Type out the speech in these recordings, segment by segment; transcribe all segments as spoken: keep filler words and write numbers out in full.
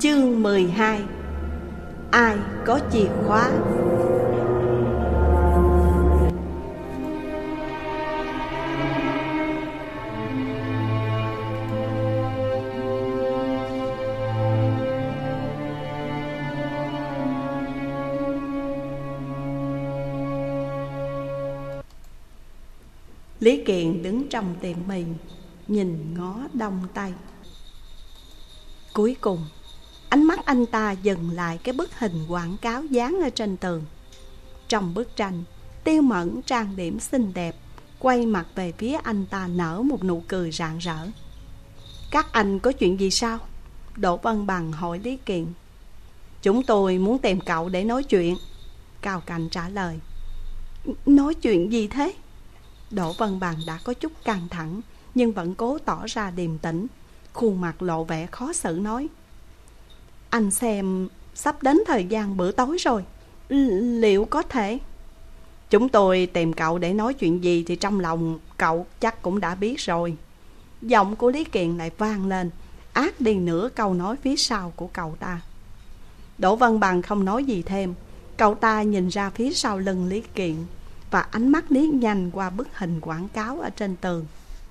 Chương mười hai. Ai có chìa khóa? Lý Kiện đứng trong tiệm mì, nhìn ngó đông tây. Cuối cùng, ánh mắt anh ta dừng lại cái bức hình quảng cáo dán ở trên tường. Trong bức tranh, Tiêu Mẫn trang điểm xinh đẹp, quay mặt về phía anh ta nở một nụ cười rạng rỡ. Các anh có chuyện gì sao? Đỗ Vân Bằng hỏi Lý Kiện. Chúng tôi muốn tìm cậu để nói chuyện, Cao Cảnh trả lời. Nói chuyện gì thế? Đỗ Vân Bằng đã có chút căng thẳng, nhưng vẫn cố tỏ ra điềm tĩnh, khuôn mặt lộ vẻ khó xử nói. Anh xem, sắp đến thời gian bữa tối rồi, liệu có thể? Chúng tôi tìm cậu để nói chuyện gì thì trong lòng cậu chắc cũng đã biết rồi. Giọng của Lý Kiện lại vang lên, át đi nửa câu nói phía sau của cậu ta. Đỗ Vân Bằng không nói gì thêm. Cậu ta nhìn ra phía sau lưng Lý Kiện, và ánh mắt liếc nhanh qua bức hình quảng cáo ở trên tường.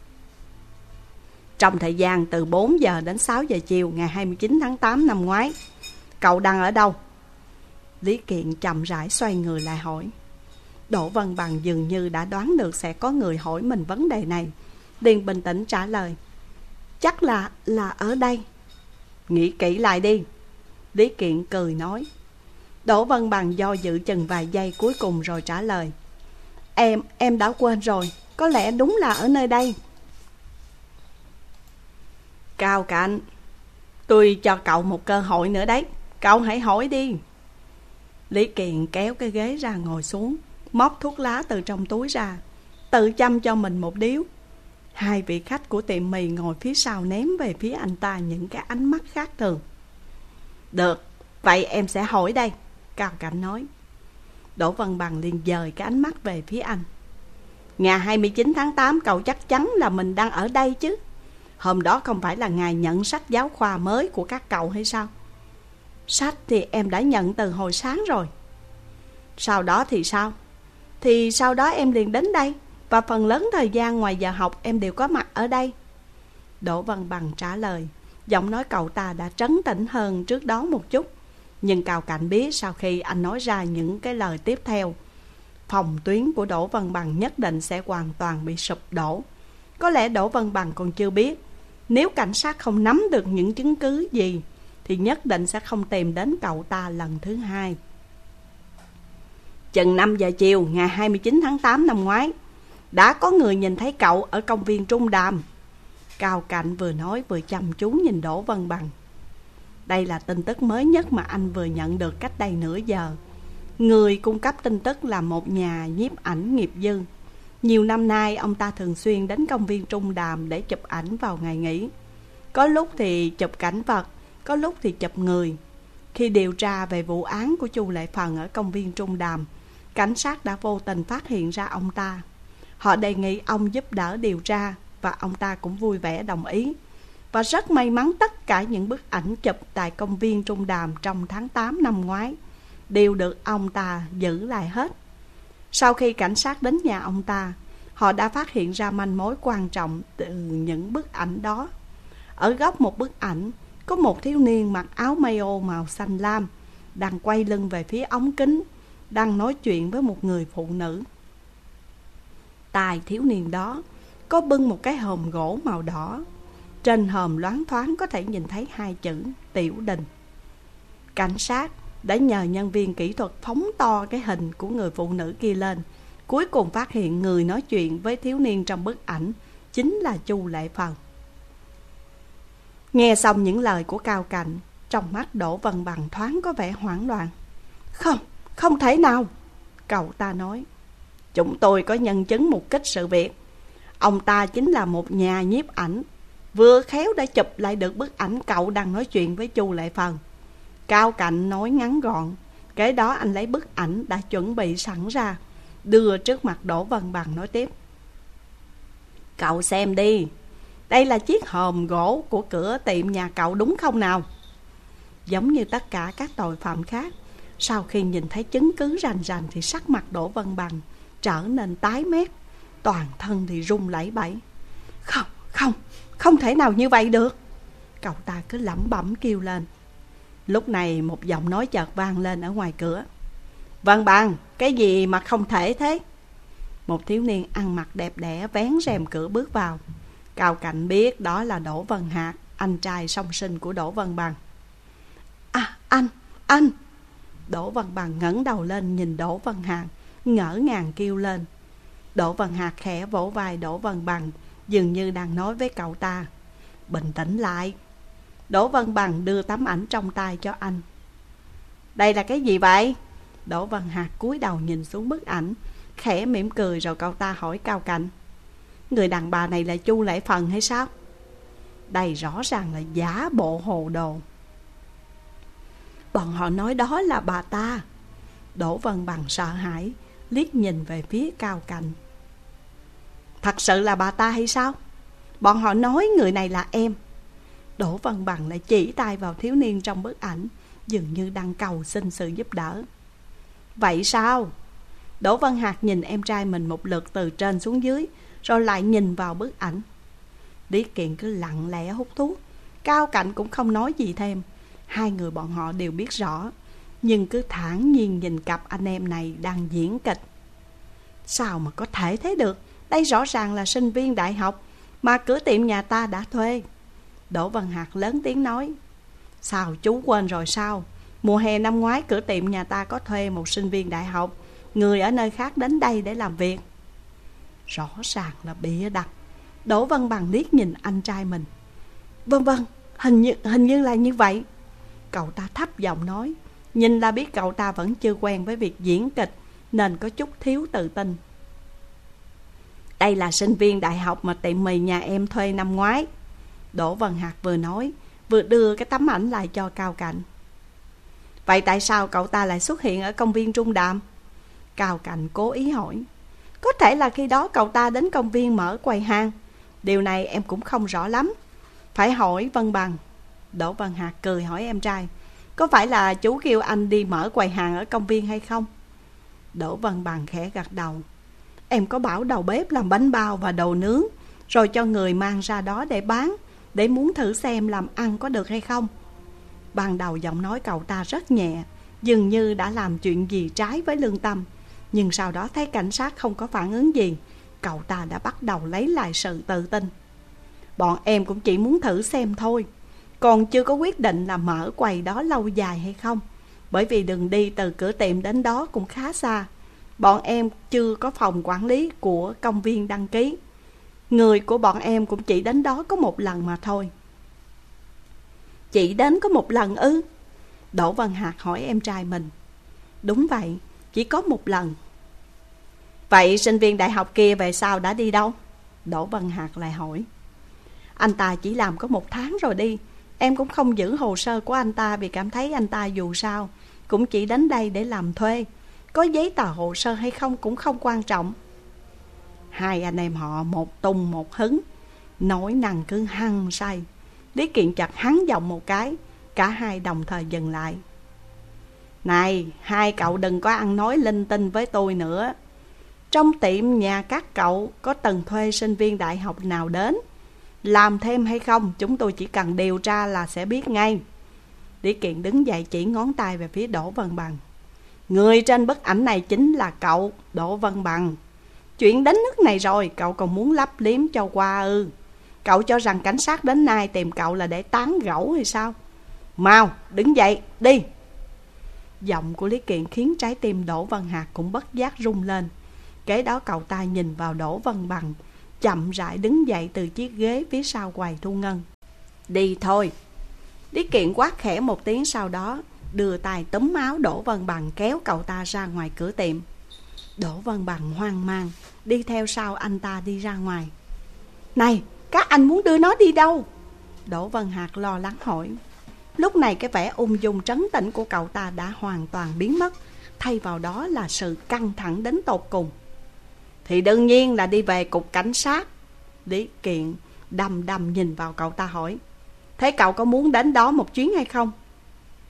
Trong thời gian từ bốn giờ đến sáu giờ chiều ngày hai mươi chín tháng tám năm ngoái, cậu đang ở đâu? Lý Kiện chậm rãi xoay người lại hỏi. Đỗ Vân Bằng dường như đã đoán được sẽ có người hỏi mình vấn đề này, liền bình tĩnh trả lời. Chắc là là ở đây. Nghĩ kỹ lại đi, Lý Kiện cười nói. Đỗ Vân Bằng do dự chừng vài giây cuối cùng rồi trả lời. Em, em đã quên rồi, có lẽ đúng là ở nơi đây. Cao Cảnh, tôi cho cậu một cơ hội nữa đấy, cậu hãy hỏi đi. Lý Kiện kéo cái ghế ra ngồi xuống, móc thuốc lá từ trong túi ra, tự châm cho mình một điếu. Hai vị khách của tiệm mì ngồi phía sau ném về phía anh ta những cái ánh mắt khác thường. Được, vậy em sẽ hỏi đây, Cao Cảnh nói. Đỗ Vân Bằng liền dời cái ánh mắt về phía anh. Ngày hai mươi chín tháng tám cậu chắc chắn là mình đang ở đây chứ? Hôm đó không phải là ngày nhận sách giáo khoa mới của các cậu hay sao? Sách thì em đã nhận từ hồi sáng rồi. Sau đó thì sao? Thì sau đó em liền đến đây, và phần lớn thời gian ngoài giờ học em đều có mặt ở đây. Đỗ Vân Bằng trả lời. Giọng nói cậu ta đã trấn tĩnh hơn trước đó một chút. Nhưng Cao Cảnh biết sau khi anh nói ra những cái lời tiếp theo, phòng tuyến của Đỗ Vân Bằng nhất định sẽ hoàn toàn bị sụp đổ. Có lẽ Đỗ Vân Bằng còn chưa biết, nếu cảnh sát không nắm được những chứng cứ gì thì nhất định sẽ không tìm đến cậu ta lần thứ hai. Chừng năm giờ chiều ngày hai mươi chín tháng tám năm ngoái, đã có người nhìn thấy cậu ở công viên Trung Đàm. Cao Cảnh vừa nói vừa chăm chú nhìn Đỗ Vân Bằng. Đây là tin tức mới nhất mà anh vừa nhận được cách đây nửa giờ. Người cung cấp tin tức là một nhà nhiếp ảnh nghiệp dư. Nhiều năm nay ông ta thường xuyên đến công viên Trung Đàm để chụp ảnh vào ngày nghỉ. Có lúc thì chụp cảnh vật, có lúc thì chụp người. Khi điều tra về vụ án của Chu Lệ Phần ở công viên Trung Đàm, cảnh sát đã vô tình phát hiện ra ông ta. Họ đề nghị ông giúp đỡ điều tra, và ông ta cũng vui vẻ đồng ý. Và rất may mắn tất cả những bức ảnh chụp tại công viên Trung Đàm trong tháng tám năm ngoái đều được ông ta giữ lại hết. Sau khi cảnh sát đến nhà ông ta, họ đã phát hiện ra manh mối quan trọng từ những bức ảnh đó. Ở góc một bức ảnh, có một thiếu niên mặc áo mayo màu xanh lam, đang quay lưng về phía ống kính, đang nói chuyện với một người phụ nữ. Tai thiếu niên đó có bưng một cái hòm gỗ màu đỏ. Trên hòm loáng thoáng có thể nhìn thấy hai chữ Tiểu Đình. Cảnh sát đã nhờ nhân viên kỹ thuật phóng to cái hình của người phụ nữ kia lên. Cuối cùng phát hiện người nói chuyện với thiếu niên trong bức ảnh chính là Chu Lệ Phần. Nghe xong những lời của Cao Cảnh, trong mắt Đỗ Vân Bằng thoáng có vẻ hoảng loạn. Không, không thể nào, cậu ta nói. Chúng tôi có nhân chứng mục kích sự việc. Ông ta chính là một nhà nhiếp ảnh, vừa khéo đã chụp lại được bức ảnh cậu đang nói chuyện với Chu Lệ Phần. Cao Cảnh nói ngắn gọn. Kế đó anh lấy bức ảnh đã chuẩn bị sẵn ra, đưa trước mặt Đỗ Vân Bằng nói tiếp. Cậu xem đi, đây là chiếc hòm gỗ của cửa tiệm nhà cậu đúng không nào? Giống như tất cả các tội phạm khác, sau khi nhìn thấy chứng cứ rành rành thì sắc mặt Đỗ Văn Bằng trở nên tái mét, toàn thân thì run lẩy bẩy. Không, không, không thể nào như vậy được, cậu ta cứ lẩm bẩm kêu lên. Lúc này một giọng nói chợt vang lên ở ngoài cửa. Văn Bằng, cái gì mà không thể thế? Một thiếu niên ăn mặc đẹp đẽ vén rèm cửa bước vào. Cao Cạnh biết đó là Đỗ Văn Hạc, anh trai song sinh của Đỗ Văn Bằng. À, anh, anh! Đỗ Văn Bằng ngẩng đầu lên nhìn Đỗ Văn Hạc, ngỡ ngàng kêu lên. Đỗ Văn Hạc khẽ vỗ vai Đỗ Văn Bằng, dường như đang nói với cậu ta. Bình tĩnh lại. Đỗ Văn Bằng đưa tấm ảnh trong tay cho anh. Đây là cái gì vậy? Đỗ Văn Hạc cúi đầu nhìn xuống bức ảnh, khẽ mỉm cười rồi cậu ta hỏi Cao Cạnh. Người đàn bà này là Chu Lễ Phần hay sao? Đây rõ ràng là giả bộ hồ đồ. Bọn họ nói đó là bà ta. Đỗ Văn Bằng sợ hãi, liếc nhìn về phía Cao Cạnh. Thật sự là bà ta hay sao? Bọn họ nói người này là em. Đỗ Văn Bằng lại chỉ tay vào thiếu niên trong bức ảnh, dường như đang cầu xin sự giúp đỡ. Vậy sao? Đỗ Văn Hạc nhìn em trai mình một lượt từ trên xuống dưới, rồi lại nhìn vào bức ảnh. Lý Kiện cứ lặng lẽ hút thuốc, Cao Cạnh cũng không nói gì thêm. Hai người bọn họ đều biết rõ, nhưng cứ thản nhiên nhìn cặp anh em này đang diễn kịch. Sao mà có thể thế được? Đây rõ ràng là sinh viên đại học mà cửa tiệm nhà ta đã thuê. Đỗ Văn Hạc lớn tiếng nói. Sao chú quên rồi sao? Mùa hè năm ngoái cửa tiệm nhà ta có thuê một sinh viên đại học, người ở nơi khác đến đây để làm việc. Rõ ràng là bịa đặt. Đỗ Văn Bằng liếc nhìn anh trai mình. Vâng vâng, hình như, hình như là như vậy. Cậu ta thấp giọng nói. Nhìn là biết cậu ta vẫn chưa quen với việc diễn kịch, nên có chút thiếu tự tin. Đây là sinh viên đại học mà tiệm mì nhà em thuê năm ngoái. Đỗ Văn Hạc vừa nói, vừa đưa cái tấm ảnh lại cho Cao Cạnh. Vậy tại sao cậu ta lại xuất hiện ở công viên Trung Đàm? Cao Cạnh cố ý hỏi. Có thể là khi đó cậu ta đến công viên mở quầy hàng. Điều này em cũng không rõ lắm, phải hỏi Văn Bằng. Đỗ Văn Hạc cười hỏi em trai. Có phải là chú kêu anh đi mở quầy hàng ở công viên hay không? Đỗ Văn Bằng khẽ gật đầu. Em có bảo đầu bếp làm bánh bao và đồ nướng, rồi cho người mang ra đó để bán, để muốn thử xem làm ăn có được hay không. Ban đầu giọng nói cậu ta rất nhẹ, dường như đã làm chuyện gì trái với lương tâm. Nhưng sau đó thấy cảnh sát không có phản ứng gì, cậu ta đã bắt đầu lấy lại sự tự tin. Bọn em cũng chỉ muốn thử xem thôi, còn chưa có quyết định là mở quầy đó lâu dài hay không. Bởi vì đường đi từ cửa tiệm đến đó cũng khá xa. Bọn em chưa có phòng quản lý của công viên đăng ký. Người của bọn em cũng chỉ đến đó có một lần mà thôi. Chỉ đến có một lần ư? Đỗ Văn Hạc hỏi em trai mình. Đúng vậy, chỉ có một lần. Vậy sinh viên đại học kia về sau đã đi đâu? Đỗ Văn Hạc lại hỏi. Anh ta chỉ làm có một tháng rồi đi. Em cũng không giữ hồ sơ của anh ta, vì cảm thấy anh ta dù sao cũng chỉ đến đây để làm thuê. Có giấy tờ hồ sơ hay không cũng không quan trọng. Hai anh em họ một tung một hứng, nói năng cứ hăng say. Lý Kiện chặt hắn giọng một cái, cả hai đồng thời dừng lại. Này, hai cậu đừng có ăn nói linh tinh với tôi nữa. Trong tiệm nhà các cậu có từng thuê sinh viên đại học nào đến? Làm thêm hay không, chúng tôi chỉ cần điều tra là sẽ biết ngay. Lý Kiện đứng dậy chỉ ngón tay về phía Đỗ Văn Bằng. Người trên bức ảnh này chính là cậu, Đỗ Văn Bằng. Chuyện đến nước này rồi, cậu còn muốn lấp liếm cho qua ư? Cậu cho rằng cảnh sát đến nay tìm cậu là để tán gẫu hay sao? Mau, đứng dậy, đi. Giọng của Lý Kiện khiến trái tim Đỗ Văn Hạc cũng bất giác rung lên. Kế đó cậu ta nhìn vào Đỗ Văn Bằng, chậm rãi đứng dậy từ chiếc ghế phía sau quầy thu ngân. Đi thôi. Lý Kiện quát khẽ một tiếng, sau đó đưa tay túm áo Đỗ Văn Bằng kéo cậu ta ra ngoài cửa tiệm. Đỗ Văn Bằng hoang mang đi theo sau anh ta đi ra ngoài. Này, các anh muốn đưa nó đi đâu? Đỗ Văn Hạc lo lắng hỏi. Lúc này cái vẻ ung dung trấn tĩnh của cậu ta đã hoàn toàn biến mất, thay vào đó là sự căng thẳng đến tột cùng. Thì đương nhiên là đi về cục cảnh sát. Lý Kiện đăm đăm nhìn vào cậu ta hỏi. Thế cậu có muốn đến đó một chuyến hay không?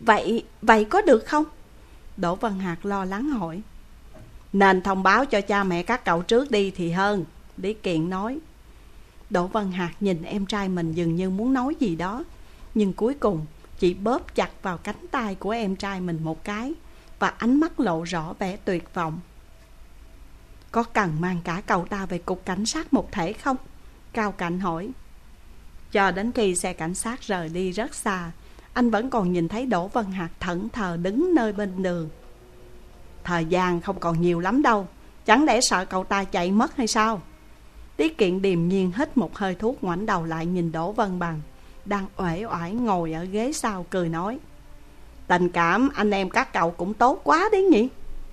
Vậy, vậy có được không? Đỗ Văn Hạc lo lắng hỏi. Nên thông báo cho cha mẹ các cậu trước đi thì hơn, Lý Kiện nói. Đỗ Văn Hạc nhìn em trai mình dường như muốn nói gì đó, nhưng cuối cùng chỉ bóp chặt vào cánh tay của em trai mình một cái, và ánh mắt lộ rõ vẻ tuyệt vọng. Có cần mang cả cậu ta về cục cảnh sát một thể không? Cao Cạnh hỏi. Cho đến khi xe cảnh sát rời đi rất xa, anh vẫn còn nhìn thấy Đỗ Văn Hạc thẫn thờ đứng nơi bên đường. Thời gian không còn nhiều lắm đâu, chẳng lẽ sợ cậu ta chạy mất hay sao? Lý Kiện điềm nhiên hít một hơi thuốc, ngoảnh đầu lại nhìn Đỗ Văn Bằng đang uể oải ngồi ở ghế sau, cười nói. Tình cảm anh em các cậu cũng tốt quá đấy nhỉ?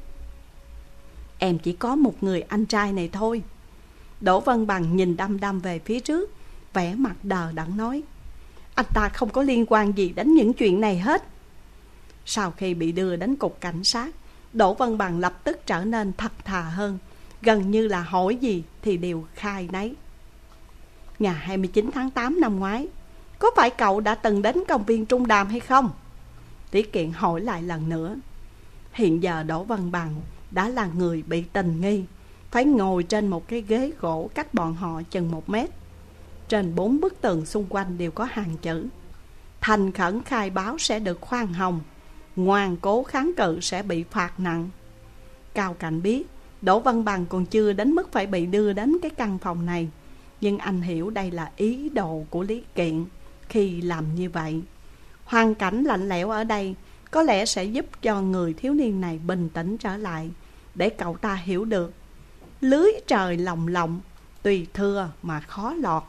Em chỉ có một người anh trai này thôi. Đỗ Văn Bằng nhìn đăm đăm về phía trước, vẻ mặt đờ đẫn nói. Anh ta không có liên quan gì đến những chuyện này hết. Sau khi bị đưa đến cục cảnh sát, Đỗ Văn Bằng lập tức trở nên thật thà hơn, gần như là hỏi gì thì đều khai nấy. Ngày hai mươi chín tháng tám năm ngoái, có phải cậu đã từng đến công viên Trung Đàm hay không? Lý Kiện hỏi lại lần nữa. Hiện giờ Đỗ Văn Bằng đã là người bị tình nghi, phải ngồi trên một cái ghế gỗ cách bọn họ chừng một mét. Trên bốn bức tường xung quanh đều có hàng chữ: thành khẩn khai báo sẽ được khoan hồng, ngoan cố kháng cự sẽ bị phạt nặng. Cao Cạnh biết Đỗ Văn Bằng còn chưa đến mức phải bị đưa đến cái căn phòng này, nhưng anh hiểu đây là ý đồ của Lý Kiện khi làm như vậy. Hoàn cảnh lạnh lẽo ở đây có lẽ sẽ giúp cho người thiếu niên này bình tĩnh trở lại, để cậu ta hiểu được lưới trời lồng lộng, tùy thưa mà khó lọt.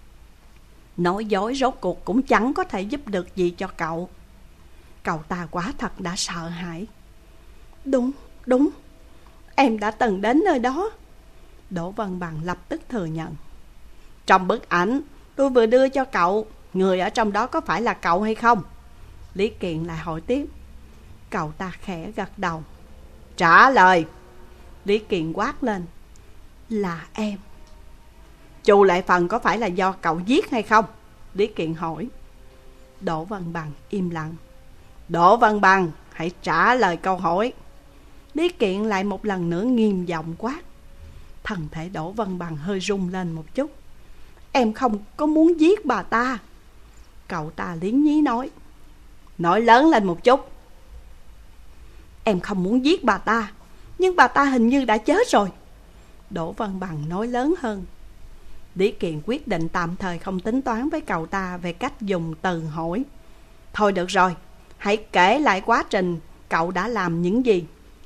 Nói dối rốt cuộc cũng chẳng có thể giúp được gì cho cậu. Cậu ta quả thật đã sợ hãi. Đúng, đúng, em đã từng đến nơi đó. Đỗ Văn Bằng lập tức thừa nhận. Trong bức ảnh tôi vừa đưa cho cậu, người ở trong đó có phải là cậu hay không? Lý Kiện lại hỏi tiếp. Cậu ta khẽ gật đầu. Trả lời. Lý Kiện quát lên. Là em. Chu Lệ Phần có phải là do cậu giết hay không? Lý Kiện hỏi. Đỗ Văn Bằng im lặng. Đỗ Văn Bằng, hãy trả lời câu hỏi. Lý Kiện lại một lần nữa nghiêm giọng quát. Thân thể Đỗ Văn Bằng hơi rung lên một chút. Em không có muốn giết bà ta. Cậu ta liến nhí nói. Nói lớn lên một chút. Em không muốn giết bà ta, nhưng bà ta hình như đã chết rồi. Đỗ Văn Bằng nói lớn hơn. Lý Kiện quyết định tạm thời không tính toán với cậu ta về cách dùng từ hỏi. Thôi được rồi, hãy kể lại quá trình cậu đã làm những gì.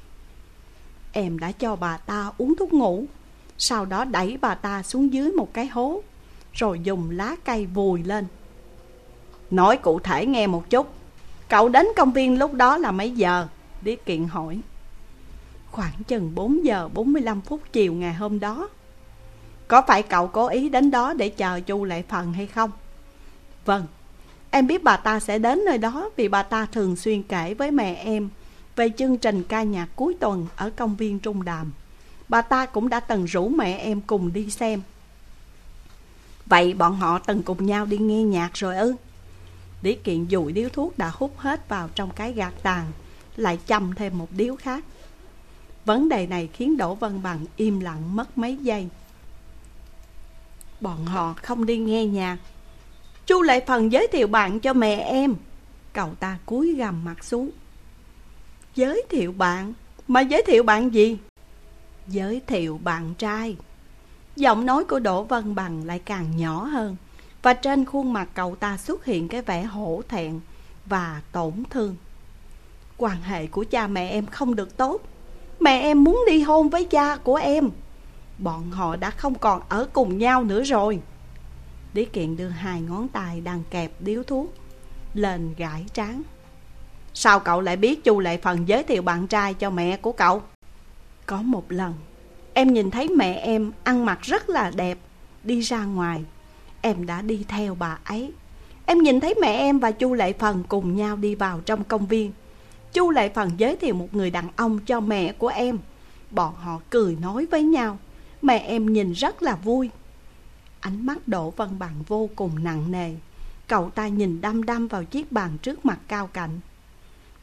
Em đã cho bà ta uống thuốc ngủ, sau đó đẩy bà ta xuống dưới một cái hố, rồi dùng lá cây vùi lên. Nói cụ thể nghe một chút. Cậu đến công viên lúc đó là mấy giờ? Lý Kiện hỏi. Khoảng chừng bốn giờ bốn mươi lăm phút chiều ngày hôm đó. Có phải cậu cố ý đến đó để chờ Chu Lệ Phần hay không? Vâng. Em biết bà ta sẽ đến nơi đó vì bà ta thường xuyên kể với mẹ em về chương trình ca nhạc cuối tuần ở công viên Trung Đàm. Bà ta cũng đã từng rủ mẹ em cùng đi xem. Vậy bọn họ từng cùng nhau đi nghe nhạc rồi ư? Lý Kiện dụi điếu thuốc đã hút hết vào trong cái gạt tàn, lại châm thêm một điếu khác. Vấn đề này khiến Đỗ Văn Bằng im lặng mất mấy giây. Bọn họ không đi nghe nhạc. Chu Lệ Phần giới thiệu bạn cho mẹ em. Cậu ta cúi gằm mặt xuống. Giới thiệu bạn? Mà giới thiệu bạn gì? Giới thiệu bạn trai. Giọng nói của Đỗ Văn Bằng lại càng nhỏ hơn, và trên khuôn mặt cậu ta xuất hiện cái vẻ hổ thẹn và tổn thương. Quan hệ của cha mẹ em không được tốt. Mẹ em muốn ly hôn với cha của em. Bọn họ đã không còn ở cùng nhau nữa rồi. Lý Kiện đưa hai ngón tay đang kẹp điếu thuốc lên gãi trán. Sao cậu lại biết Chu Lệ Phần giới thiệu bạn trai cho mẹ của cậu? Có một lần em nhìn thấy mẹ em ăn mặc rất là đẹp đi ra ngoài. Em đã đi theo bà ấy. Em nhìn thấy mẹ em và Chu Lệ Phần cùng nhau đi vào trong công viên. Chu Lệ Phần giới thiệu một người đàn ông cho mẹ của em. Bọn họ cười nói với nhau. Mẹ em nhìn rất là vui. Ánh mắt Đỗ Văn Bằng vô cùng nặng nề. Cậu ta nhìn đăm đăm vào chiếc bàn trước mặt Cao Cạnh.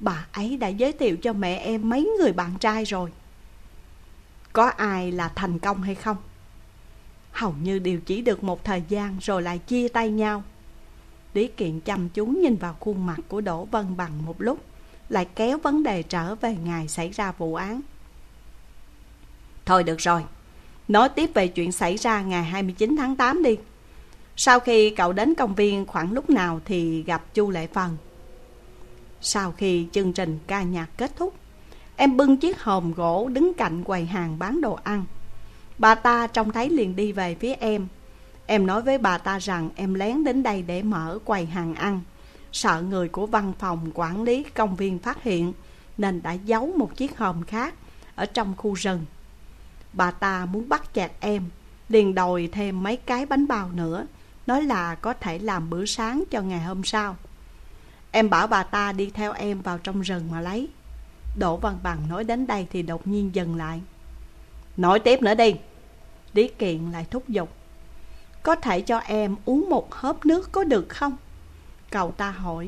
Bà ấy đã giới thiệu cho mẹ em mấy người bạn trai rồi. Có ai là thành công hay không? Hầu như đều chỉ được một thời gian rồi lại chia tay nhau. Lý Kiện chăm chú nhìn vào khuôn mặt của Đỗ Vân Bằng một lúc, lại kéo vấn đề trở về ngày xảy ra vụ án. Thôi được rồi, nói tiếp về chuyện xảy ra ngày hai mươi chín tháng tám đi. Sau khi cậu đến công viên khoảng lúc nào thì gặp Chu Lệ Phần? Sau khi chương trình ca nhạc kết thúc, em bưng chiếc hòm gỗ đứng cạnh quầy hàng bán đồ ăn. Bà ta trông thấy liền đi về phía em. Em nói với bà ta rằng em lén đến đây để mở quầy hàng ăn, sợ người của văn phòng quản lý công viên phát hiện, nên đã giấu một chiếc hòm khác ở trong khu rừng. Bà ta muốn bắt chẹt em, liền đòi thêm mấy cái bánh bao nữa, nói là có thể làm bữa sáng cho ngày hôm sau. Em bảo bà ta đi theo em vào trong rừng mà lấy. Đỗ Văn Bằng nói đến đây thì đột nhiên dừng lại. Nói tiếp nữa đi. Lý Kiện lại thúc giục. Có thể cho em uống một hớp nước có được không? Cậu ta hỏi.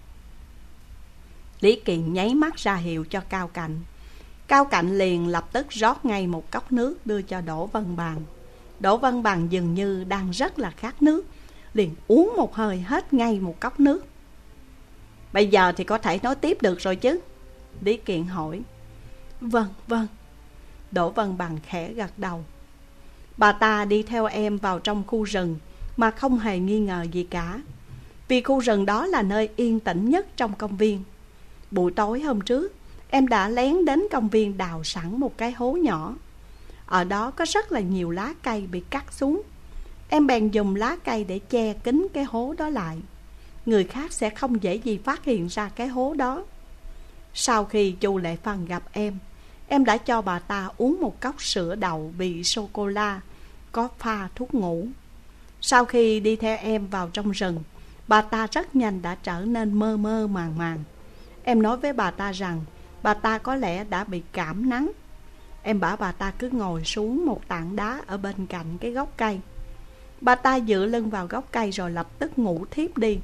Lý Kiện nháy mắt ra hiệu cho Cao Cạnh. Cao Cạnh liền lập tức rót ngay một cốc nước đưa cho Đỗ Văn Bằng. Đỗ Văn Bằng dường như đang rất là khát nước, liền uống một hơi hết ngay một cốc nước. Bây giờ thì có thể nói tiếp được rồi chứ? Lý Kiện hỏi. Vâng, vâng. Đỗ Văn Bằng khẽ gật đầu. Bà ta đi theo em vào trong khu rừng mà không hề nghi ngờ gì cả, vì khu rừng đó là nơi yên tĩnh nhất trong công viên. Buổi tối hôm trước, em đã lén đến công viên đào sẵn một cái hố nhỏ. Ở đó có rất là nhiều lá cây bị cắt xuống. Em bèn dùng lá cây để che kín cái hố đó lại. Người khác sẽ không dễ gì phát hiện ra cái hố đó. Sau khi Chu Lệ Phần gặp em, em đã cho bà ta uống một cốc sữa đậu vị sô-cô-la có pha thuốc ngủ. Sau khi đi theo em vào trong rừng, bà ta rất nhanh đã trở nên mơ mơ màng màng. Em nói với bà ta rằng bà ta có lẽ đã bị cảm nắng. Em bảo bà ta cứ ngồi xuống một tảng đá ở bên cạnh cái gốc cây. Bà ta dựa lưng vào gốc cây rồi lập tức ngủ thiếp đi.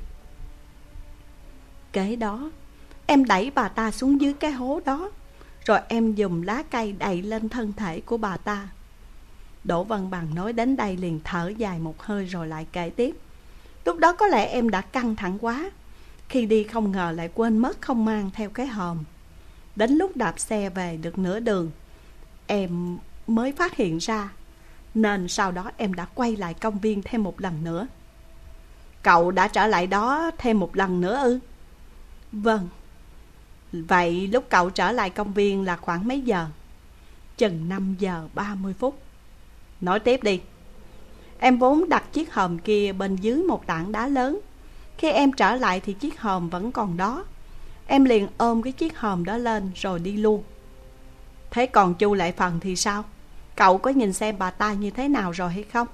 Kế đó, em đẩy bà ta xuống dưới cái hố đó, rồi em dùng lá cây đậy lên thân thể của bà ta. Đỗ Văn Bằng nói đến đây liền thở dài một hơi rồi lại kể tiếp. Lúc đó có lẽ em đã căng thẳng quá, khi đi không ngờ lại quên mất không mang theo cái hòm. Đến lúc đạp xe về được nửa đường, em mới phát hiện ra, nên sau đó em đã quay lại công viên thêm một lần nữa. Cậu đã trở lại đó thêm một lần nữa ư? Vâng. Vậy lúc cậu trở lại công viên là khoảng mấy giờ? Chừng năm giờ ba mươi phút. Nói tiếp đi. Em vốn đặt chiếc hòm kia bên dưới một tảng đá lớn. Khi em trở lại thì chiếc hòm vẫn còn đó. Em liền ôm cái chiếc hòm đó lên rồi đi luôn. Thế còn Chu Lệ Phần thì sao? Cậu có nhìn xem bà ta như thế nào rồi hay không?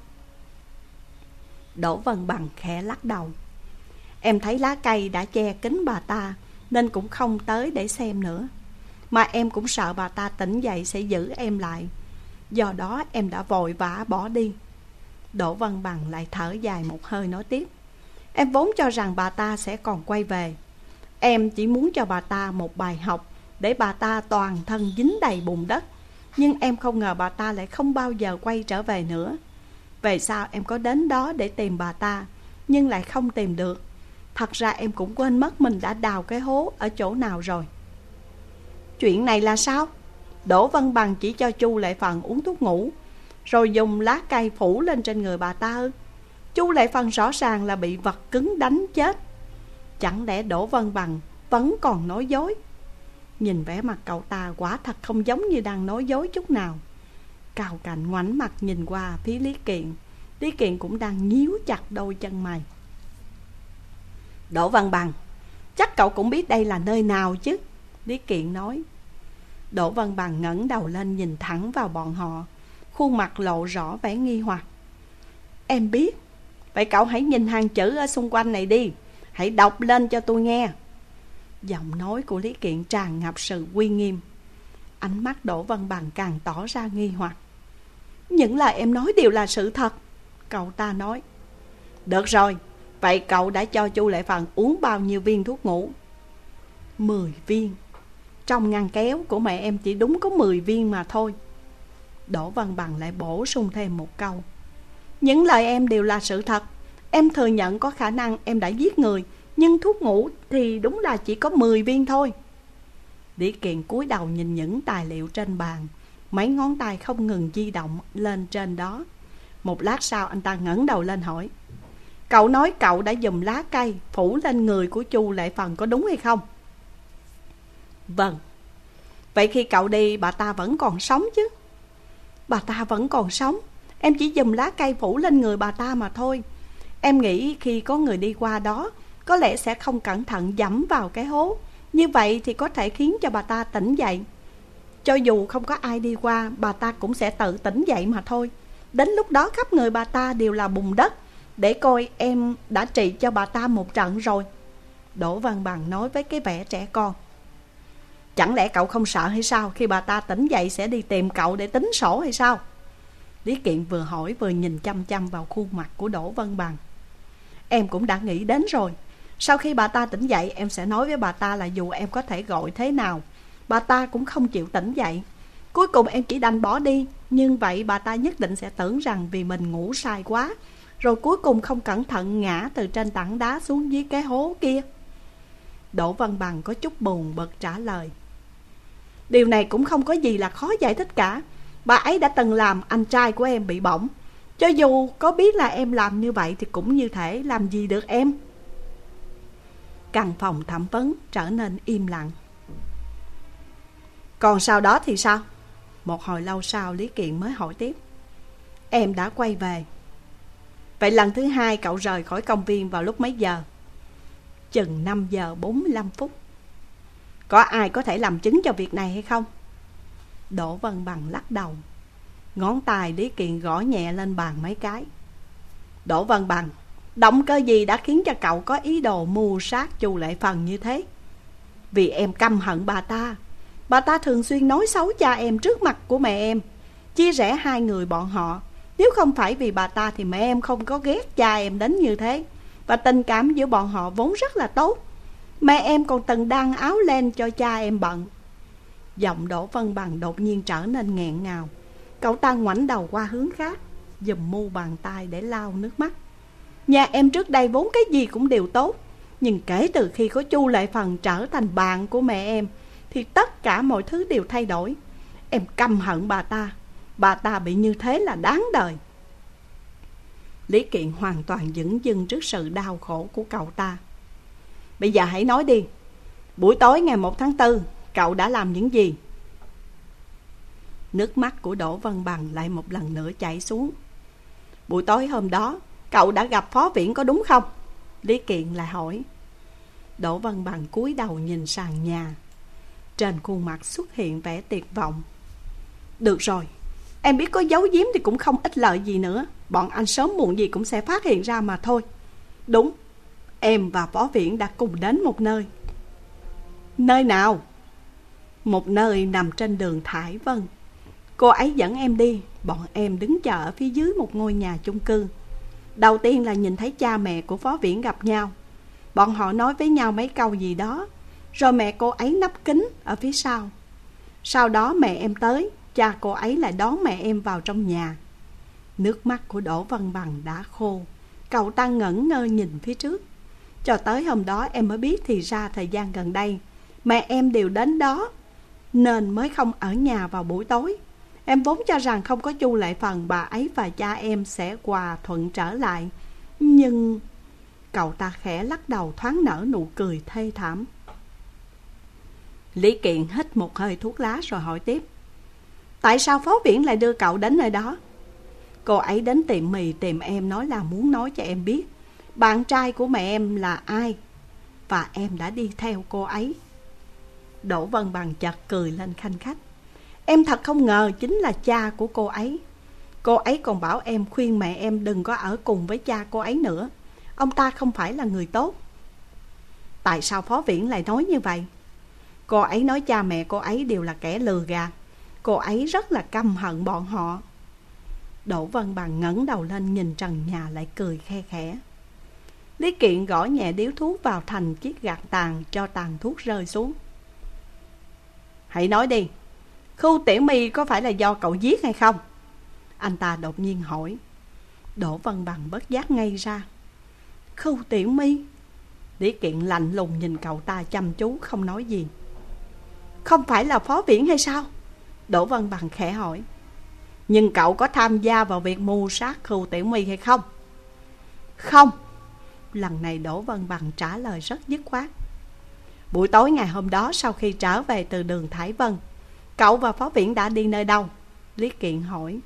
Đỗ Văn Bằng khẽ lắc đầu. Em thấy lá cây đã che kín bà ta, nên cũng không tới để xem nữa. Mà em cũng sợ bà ta tỉnh dậy sẽ giữ em lại, do đó em đã vội vã bỏ đi. Đỗ Văn Bằng lại thở dài một hơi nói tiếp. Em vốn cho rằng bà ta sẽ còn quay về. Em chỉ muốn cho bà ta một bài học, để bà ta toàn thân dính đầy bùn đất. Nhưng em không ngờ bà ta lại không bao giờ quay trở về nữa. Về sau em có đến đó để tìm bà ta, nhưng lại không tìm được. Thật ra em cũng quên mất mình đã đào cái hố ở chỗ nào rồi. Chuyện này là sao? Đỗ Văn Bằng chỉ cho Chu Lệ Phần uống thuốc ngủ, rồi dùng lá cây phủ lên trên người bà ta ư? Chu Lệ Phần rõ ràng là bị vật cứng đánh chết. Chẳng lẽ Đỗ Văn Bằng vẫn còn nói dối? Nhìn vẻ mặt cậu ta quả thật không giống như đang nói dối chút nào. Cao Cạnh ngoảnh mặt nhìn qua phía Lý Kiện. Lý Kiện cũng đang nhíu chặt đôi chân mày. Đỗ Văn Bằng, chắc cậu cũng biết đây là nơi nào chứ? Lý Kiện nói. Đỗ Văn Bằng ngẩng đầu lên nhìn thẳng vào bọn họ, khuôn mặt lộ rõ vẻ nghi hoặc. Em biết. Vậy cậu hãy nhìn hàng chữ ở xung quanh này đi, hãy đọc lên cho tôi nghe. Giọng nói của Lý Kiện tràn ngập sự uy nghiêm. Ánh mắt Đỗ Văn Bằng càng tỏ ra nghi hoặc. Những lời em nói đều là sự thật, cậu ta nói. Được rồi, vậy cậu đã cho Chu Lệ Phần uống bao nhiêu viên thuốc ngủ? Mười viên. Trong ngăn kéo của mẹ em chỉ đúng có mười viên mà thôi. Đỗ Văn Bằng lại bổ sung thêm một câu. Những lời em đều là sự thật. Em thừa nhận có khả năng em đã giết người, nhưng thuốc ngủ thì đúng là chỉ có mười viên thôi. Lý Kiện cúi đầu nhìn những tài liệu trên bàn, mấy ngón tay không ngừng di động lên trên đó. Một lát sau anh ta ngẩng đầu lên hỏi: Cậu nói cậu đã dùng lá cây phủ lên người của Chu Lệ Phần có đúng hay không? Vâng. Vậy khi cậu đi bà ta vẫn còn sống chứ? Bà ta vẫn còn sống. Em chỉ dùng lá cây phủ lên người bà ta mà thôi. Em nghĩ khi có người đi qua đó, có lẽ sẽ không cẩn thận dẫm vào cái hố. Như vậy thì có thể khiến cho bà ta tỉnh dậy. Cho dù không có ai đi qua, bà ta cũng sẽ tự tỉnh dậy mà thôi. Đến lúc đó khắp người bà ta đều là bùn đất. Để coi em đã trị cho bà ta một trận rồi. Đỗ Văn Bằng nói với cái vẻ trẻ con. Chẳng lẽ cậu không sợ hay sao? Khi bà ta tỉnh dậy sẽ đi tìm cậu để tính sổ hay sao? Lý Kiện vừa hỏi vừa nhìn chăm chăm vào khuôn mặt của Đỗ Văn Bằng. Em cũng đã nghĩ đến rồi. Sau khi bà ta tỉnh dậy, em sẽ nói với bà ta là dù em có thể gọi thế nào, bà ta cũng không chịu tỉnh dậy. Cuối cùng em chỉ đành bỏ đi. Nhưng vậy bà ta nhất định sẽ tưởng rằng vì mình ngủ sai quá, rồi cuối cùng không cẩn thận ngã từ trên tảng đá xuống dưới cái hố kia. Đỗ Văn Bằng có chút buồn bực trả lời. Điều này cũng không có gì là khó giải thích cả. Bà ấy đã từng làm anh trai của em bị bỏng. Cho dù có biết là em làm như vậy thì cũng như thể làm gì được em. Căn phòng thẩm vấn trở nên im lặng. Còn sau đó thì sao? Một hồi lâu sau Lý Kiện mới hỏi tiếp. Em đã quay về. Vậy lần thứ hai cậu rời khỏi công viên vào lúc mấy giờ? Chừng năm giờ bốn mươi lăm phút. Có ai có thể làm chứng cho việc này hay không? Đỗ Văn Bằng lắc đầu. Ngón tay Lý Kiện gõ nhẹ lên bàn mấy cái. Đỗ Văn Bằng, động cơ gì đã khiến cho cậu có ý đồ mưu sát Chu Lệ Phần như thế? Vì em căm hận bà ta. Bà ta thường xuyên nói xấu cha em trước mặt của mẹ em, chia rẽ hai người bọn họ. Nếu không phải vì bà ta thì mẹ em không có ghét cha em đến như thế. Và tình cảm giữa bọn họ vốn rất là tốt. Mẹ em còn từng đan áo len cho cha em bận. Giọng Đỗ Văn Bằng đột nhiên trở nên nghẹn ngào. Cậu ta ngoảnh đầu qua hướng khác, giùm mu bàn tay để lau nước mắt. Nhà em trước đây vốn cái gì cũng đều tốt, nhưng kể từ khi có Chu Lệ Phần trở thành bạn của mẹ em thì tất cả mọi thứ đều thay đổi. Em căm hận bà ta. Bà ta bị như thế là đáng đời. Lý Kiện hoàn toàn dửng dưng trước sự đau khổ của cậu ta. Bây giờ hãy nói đi. Buổi tối ngày một tháng tư cậu đã làm những gì? Nước mắt của Đỗ Văn Bằng lại một lần nữa chảy xuống. Buổi tối hôm đó cậu đã gặp Phó Viễn có đúng không? Lý Kiện lại hỏi. Đỗ Văn Bằng cúi đầu nhìn sàn nhà. Trên khuôn mặt xuất hiện vẻ tuyệt vọng. Được rồi, em biết có giấu giếm thì cũng không ích lợi gì nữa. Bọn anh sớm muộn gì cũng sẽ phát hiện ra mà thôi. Đúng, em và Phó Viễn đã cùng đến một nơi. Nơi nào? Một nơi nằm trên đường Thải Vân. Cô ấy dẫn em đi. Bọn em đứng chờ ở phía dưới một ngôi nhà chung cư. Đầu tiên là nhìn thấy cha mẹ của Phó Viễn gặp nhau. Bọn họ nói với nhau mấy câu gì đó, rồi mẹ cô ấy nấp kính ở phía sau. Sau đó mẹ em tới, cha cô ấy lại đón mẹ em vào trong nhà. Nước mắt của Đỗ Văn Bằng đã khô. Cậu ta ngẩn ngơ nhìn phía trước. Cho tới hôm đó em mới biết thì ra thời gian gần đây mẹ em đều đến đó, nên mới không ở nhà vào buổi tối. Em vốn cho rằng không có Chu Lệ Phần, bà ấy và cha em sẽ hòa thuận trở lại. Nhưng... Cậu ta khẽ lắc đầu, thoáng nở nụ cười thê thảm. Lý Kiện hít một hơi thuốc lá rồi hỏi tiếp. Tại sao Phó Viễn lại đưa cậu đến nơi đó? Cô ấy đến tiệm mì tìm em, nói là muốn nói cho em biết bạn trai của mẹ em là ai, và em đã đi theo cô ấy. Đỗ Văn Bằng chợt cười lên khanh khách. Em thật không ngờ chính là cha của cô ấy. Cô ấy còn bảo em khuyên mẹ em đừng có ở cùng với cha cô ấy nữa. Ông ta không phải là người tốt. Tại sao Phó Viễn lại nói như vậy? Cô ấy nói cha mẹ cô ấy đều là kẻ lừa gạt. Cô ấy rất là căm hận bọn họ. Đỗ Văn Bằng ngẩng đầu lên nhìn trần nhà lại cười khe khẽ. Lý Kiện gõ nhẹ điếu thuốc vào thành chiếc gạt tàn, cho tàn thuốc rơi xuống. Hãy nói đi, Khưu Tiểu My có phải là do cậu giết hay không? Anh ta đột nhiên hỏi. Đỗ Văn Bằng bất giác ngây ra. Khưu Tiểu My? Lý Kiện lạnh lùng nhìn cậu ta chăm chú, không nói gì. Không phải là Phó Viễn hay sao? Đỗ Văn Bằng khẽ hỏi. Nhưng cậu có tham gia vào việc mưu sát Khưu Tiểu My hay không? Không. Lần này Đỗ Văn Bằng trả lời rất dứt khoát. Buổi tối ngày hôm đó, sau khi trở về từ đường Thải Vân, cậu và Phó Viễn đã đi nơi đâu? Lý Kiện hỏi.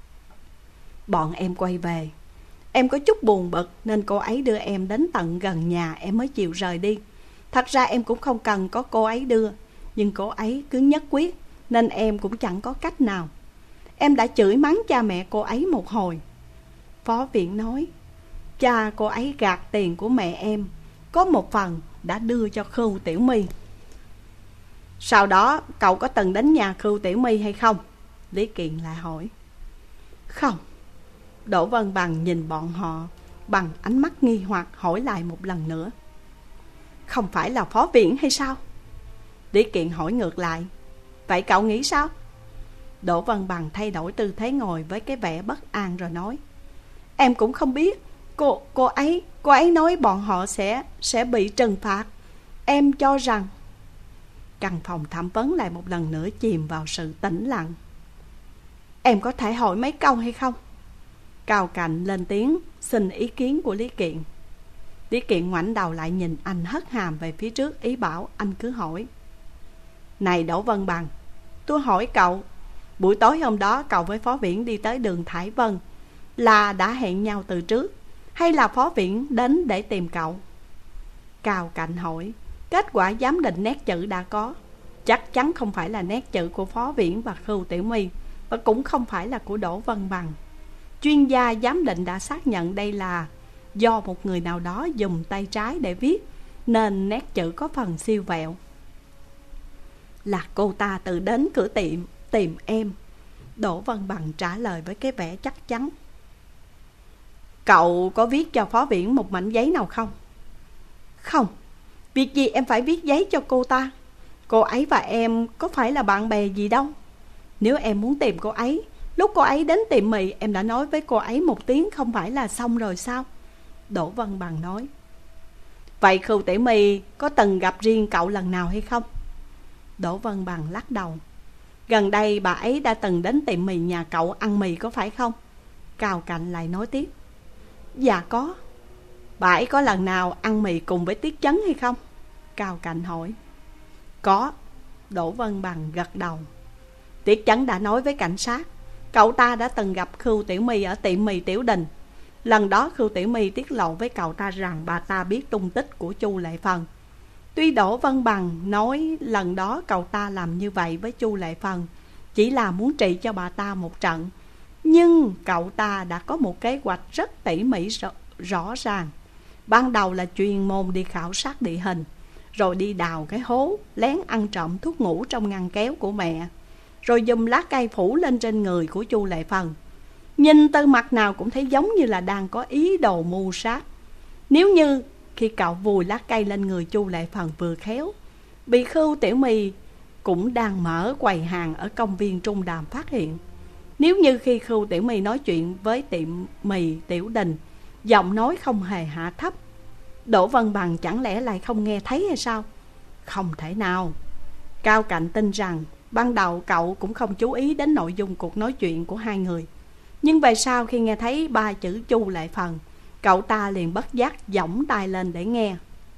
Bọn em quay về. Em có chút buồn bực nên cô ấy đưa em đến tận gần nhà em mới chịu rời đi. Thật ra em cũng không cần có cô ấy đưa, nhưng cô ấy cứ nhất quyết nên em cũng chẳng có cách nào. Em đã chửi mắng cha mẹ cô ấy một hồi. Phó Viễn nói, cha cô ấy gạt tiền của mẹ em, có một phần đã đưa cho Khưu Tiểu My. Sau đó cậu có từng đến nhà Khưu Tiểu My hay không? Lý Kiện lại hỏi. Không. Đỗ Văn Bằng nhìn bọn họ bằng ánh mắt nghi hoặc, hỏi lại một lần nữa. Không phải là Phó Viễn hay sao? Lý Kiện hỏi ngược lại. Vậy cậu nghĩ sao? Đỗ Văn Bằng thay đổi tư thế ngồi với cái vẻ bất an rồi nói. Em cũng không biết. Cô, cô ấy, cô ấy nói bọn họ sẽ, sẽ bị trừng phạt. Em cho rằng... Căn phòng thẩm vấn lại một lần nữa chìm vào sự tĩnh lặng. Em có thể hỏi mấy câu hay không? Cao Cạnh lên tiếng xin ý kiến của Lý Kiện. Lý Kiện ngoảnh đầu lại nhìn anh hất hàm về phía trước, ý bảo anh cứ hỏi. Này Đỗ Văn Bằng, tôi hỏi cậu, buổi tối hôm đó cậu với Phó Viễn đi tới đường Thải Vân là đã hẹn nhau từ trước, hay là Phó Viễn đến để tìm cậu? Cao Cạnh hỏi. Kết quả giám định nét chữ đã có, chắc chắn không phải là nét chữ của Phó Viễn và Khưu Tiểu My, và cũng không phải là của Đỗ Văn Bằng. Chuyên gia giám định đã xác nhận đây là do một người nào đó dùng tay trái để viết, nên nét chữ có phần siêu vẹo. Là cô ta tự đến cửa tiệm tìm em. Đỗ Văn Bằng trả lời với cái vẻ chắc chắn. Cậu có viết cho Phó Viễn một mảnh giấy nào không? Không. Việc gì em phải viết giấy cho cô ta? Cô ấy và em có phải là bạn bè gì đâu. Nếu em muốn tìm cô ấy, lúc cô ấy đến tiệm mì em đã nói với cô ấy một tiếng không phải là xong rồi sao? Đỗ Văn Bằng nói. Vậy Khưu Tiểu My có từng gặp riêng cậu lần nào hay không? Đỗ Văn Bằng lắc đầu. Gần đây bà ấy đã từng đến tiệm mì nhà cậu ăn mì có phải không? Cao Cạnh lại nói tiếp. Dạ có. Bà ấy có lần nào ăn mì cùng với Tiết Chấn hay không? Cao Cạnh hỏi. Có. Đỗ Văn Bằng gật đầu. Tiết Chấn đã nói với cảnh sát cậu ta đã từng gặp Khưu Tiểu My ở tiệm mì Tiểu Đình. Lần đó Khưu Tiểu My tiết lộ với cậu ta rằng bà ta biết tung tích của Chu Lệ Phần. Tuy Đỗ Văn Bằng nói lần đó cậu ta làm như vậy với Chu Lệ Phần chỉ là muốn trị cho bà ta một trận, nhưng cậu ta đã có một kế hoạch rất tỉ mỉ rõ, rõ ràng. Ban đầu là chuyên môn đi khảo sát địa hình, rồi đi đào cái hố, lén ăn trộm thuốc ngủ trong ngăn kéo của mẹ, rồi dùng lá cây phủ lên trên người của Chu Lệ Phần. Nhìn từ mặt nào cũng thấy giống như là đang có ý đồ mưu sát. Nếu như khi cậu vùi lá cây lên người Chu Lệ Phần vừa khéo bị Khưu Tiểu My cũng đang mở quầy hàng ở công viên Trung Đàm phát hiện, nếu như khi Khưu Tiểu My nói chuyện với tiệm mì Tiểu Đình, giọng nói không hề hạ thấp, Đỗ Văn Bằng chẳng lẽ lại không nghe thấy hay sao? Không thể nào. Cao Cạnh tin rằng ban đầu cậu cũng không chú ý đến nội dung cuộc nói chuyện của hai người, nhưng về sau khi nghe thấy ba chữ Chu Lệ Phần, cậu ta liền bất giác giỏng tai lên để nghe.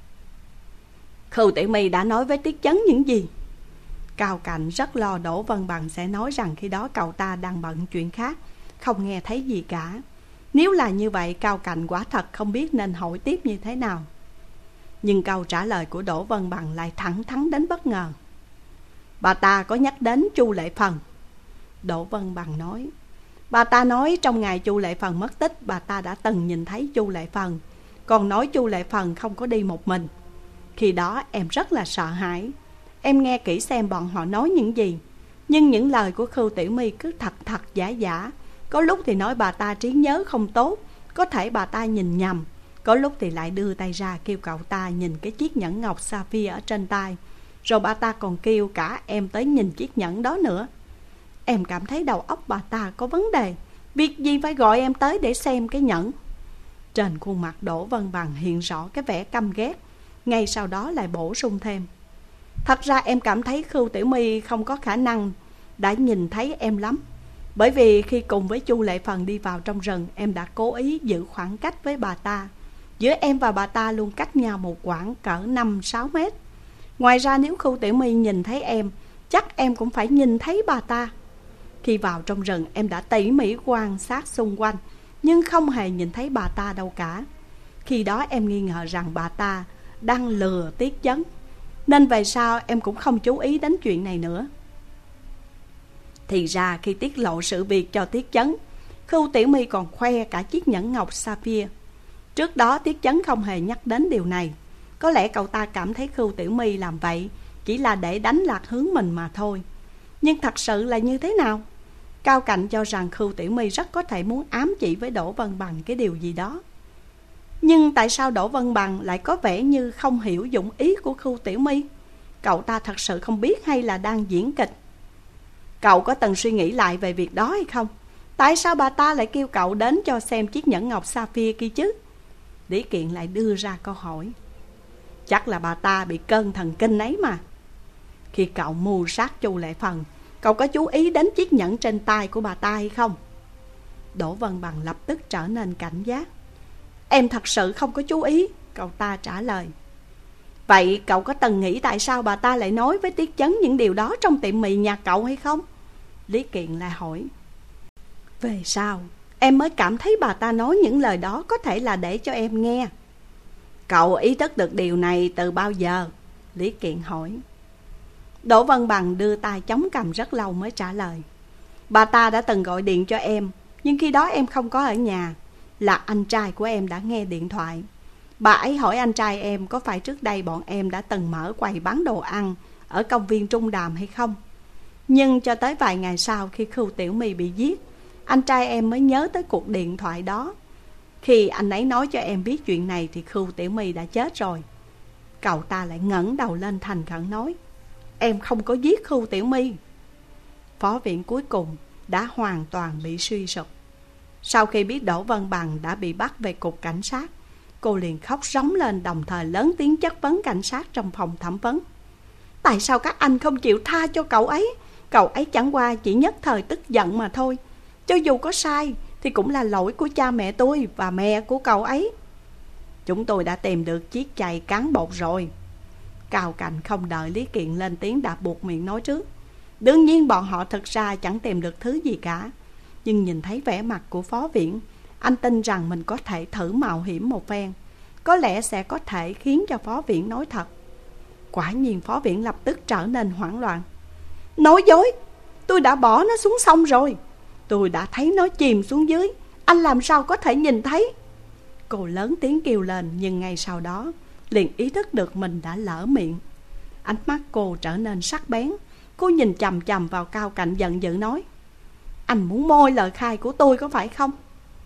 Khưu Tiểu My đã nói với Tiết Chấn những gì? Cao Cạnh rất lo Đỗ Văn Bằng sẽ nói rằng khi đó cậu ta đang bận chuyện khác, không nghe thấy gì cả. Nếu là như vậy, Cao Cạnh quả thật không biết nên hỏi tiếp như thế nào. Nhưng câu trả lời của Đỗ Văn Bằng lại thẳng thắn đến bất ngờ. Bà ta có nhắc đến Chu Lệ Phần. Đỗ Văn Bằng nói. Bà ta nói trong ngày Chu Lệ Phần mất tích, bà ta đã từng nhìn thấy Chu Lệ Phần, còn nói Chu Lệ Phần không có đi một mình. Khi đó em rất là sợ hãi. Em nghe kỹ xem bọn họ nói những gì, nhưng những lời của Khưu Tiểu My cứ thật thật giả giả. Có lúc thì nói bà ta trí nhớ không tốt, có thể bà ta nhìn nhầm, Có lúc thì lại đưa tay ra kêu cậu ta nhìn cái chiếc nhẫn ngọc sapphire ở trên tay. Rồi bà ta còn kêu cả em tới nhìn chiếc nhẫn đó nữa. Em cảm thấy đầu óc bà ta có vấn đề. Việc gì phải gọi em tới để xem cái nhẫn. Trên khuôn mặt Đỗ Vân Bằng hiện rõ cái vẻ căm ghét. Ngay sau đó lại bổ sung thêm: Thật ra em cảm thấy Khưu Tiểu My không có khả năng đã nhìn thấy em lắm. Bởi vì khi cùng với Chu Lệ Phần đi vào trong rừng, em đã cố ý giữ khoảng cách với bà ta. Giữa em và bà ta luôn cách nhau một quãng cỡ năm sáu mét. Ngoài ra nếu Khưu Tiểu My nhìn thấy em, chắc em cũng phải nhìn thấy bà ta. Khi vào trong rừng em đã tỉ mỉ quan sát xung quanh, nhưng không hề nhìn thấy bà ta đâu cả. Khi đó em nghi ngờ rằng bà ta đang lừa Tiết Chấn, nên về sau em cũng không chú ý đến chuyện này nữa. Thì ra khi tiết lộ sự việc cho Tiết Chấn, Khưu Tiểu My còn khoe cả chiếc nhẫn ngọc sapphire. Trước đó Tiết Chấn không hề nhắc đến điều này. Có lẽ cậu ta cảm thấy Khưu Tiểu My làm vậy chỉ là để đánh lạc hướng mình mà thôi. Nhưng thật sự là như thế nào? Cao Cạnh cho rằng Khưu Tiểu My rất có thể muốn ám chỉ với Đỗ Vân Bằng cái điều gì đó. Nhưng tại sao Đỗ Vân Bằng lại có vẻ như không hiểu dụng ý của Khưu Tiểu My? Cậu ta thật sự không biết hay là đang diễn kịch? Cậu có từng suy nghĩ lại về việc đó hay không? Tại sao bà ta lại kêu cậu đến cho xem chiếc nhẫn ngọc sapphire kia chứ? Lý Kiện lại đưa ra câu hỏi. Chắc là bà ta bị cơn thần kinh ấy mà. Khi cậu mưu sát Chu Lệ Phần, cậu có chú ý đến chiếc nhẫn trên tay của bà ta hay không? Đỗ Vân Bằng lập tức trở nên cảnh giác. Em thật sự không có chú ý, cậu ta trả lời. Vậy cậu có từng nghĩ tại sao bà ta lại nói với Tiết Chấn những điều đó trong tiệm mì nhà cậu hay không? Lý Kiện lại hỏi. Về sau em mới cảm thấy bà ta nói những lời đó có thể là để cho em nghe. Cậu ý thức được điều này từ bao giờ? Lý Kiện hỏi. Đỗ Vân Bằng đưa tay chống cằm rất lâu mới trả lời. Bà ta đã từng gọi điện cho em, nhưng khi đó em không có ở nhà. Là anh trai của em đã nghe điện thoại. Bà ấy hỏi anh trai em có phải trước đây bọn em đã từng mở quầy bán đồ ăn ở công viên Trung Đàm hay không. Nhưng cho tới vài ngày sau, khi Khưu Tiểu My bị giết, anh trai em mới nhớ tới cuộc điện thoại đó. Khi anh ấy nói cho em biết chuyện này thì Khưu Tiểu My đã chết rồi. Cậu ta lại ngẩng đầu lên thành khẩn nói, em không có giết Khưu Tiểu My. Phó viện cuối cùng đã hoàn toàn bị suy sụp. Sau khi biết Đỗ Vân Bằng đã bị bắt về cục cảnh sát, cô liền khóc rống lên, đồng thời lớn tiếng chất vấn cảnh sát trong phòng thẩm vấn. Tại sao các anh không chịu tha cho cậu ấy? Cậu ấy chẳng qua chỉ nhất thời tức giận mà thôi. Cho dù có sai thì cũng là lỗi của cha mẹ tôi và mẹ của cậu ấy. Chúng tôi đã tìm được chiếc chày cán bột rồi. Cao Cạnh không đợi Lý Kiện lên tiếng đã buộc miệng nói trước. Đương nhiên bọn họ thực ra chẳng tìm được thứ gì cả. Nhưng nhìn thấy vẻ mặt của phó viện, anh tin rằng mình có thể thử mạo hiểm một phen. Có lẽ sẽ có thể khiến cho phó viện nói thật. Quả nhiên phó viện lập tức trở nên hoảng loạn. Nói dối, tôi đã bỏ nó xuống sông rồi. Tôi đã thấy nó chìm xuống dưới. Anh làm sao có thể nhìn thấy? Cô lớn tiếng kêu lên, nhưng ngay sau đó liền ý thức được mình đã lỡ miệng. Ánh mắt cô trở nên sắc bén. Cô nhìn chằm chằm vào Cao Cạnh giận dữ nói, anh muốn môi lời khai của tôi có phải không?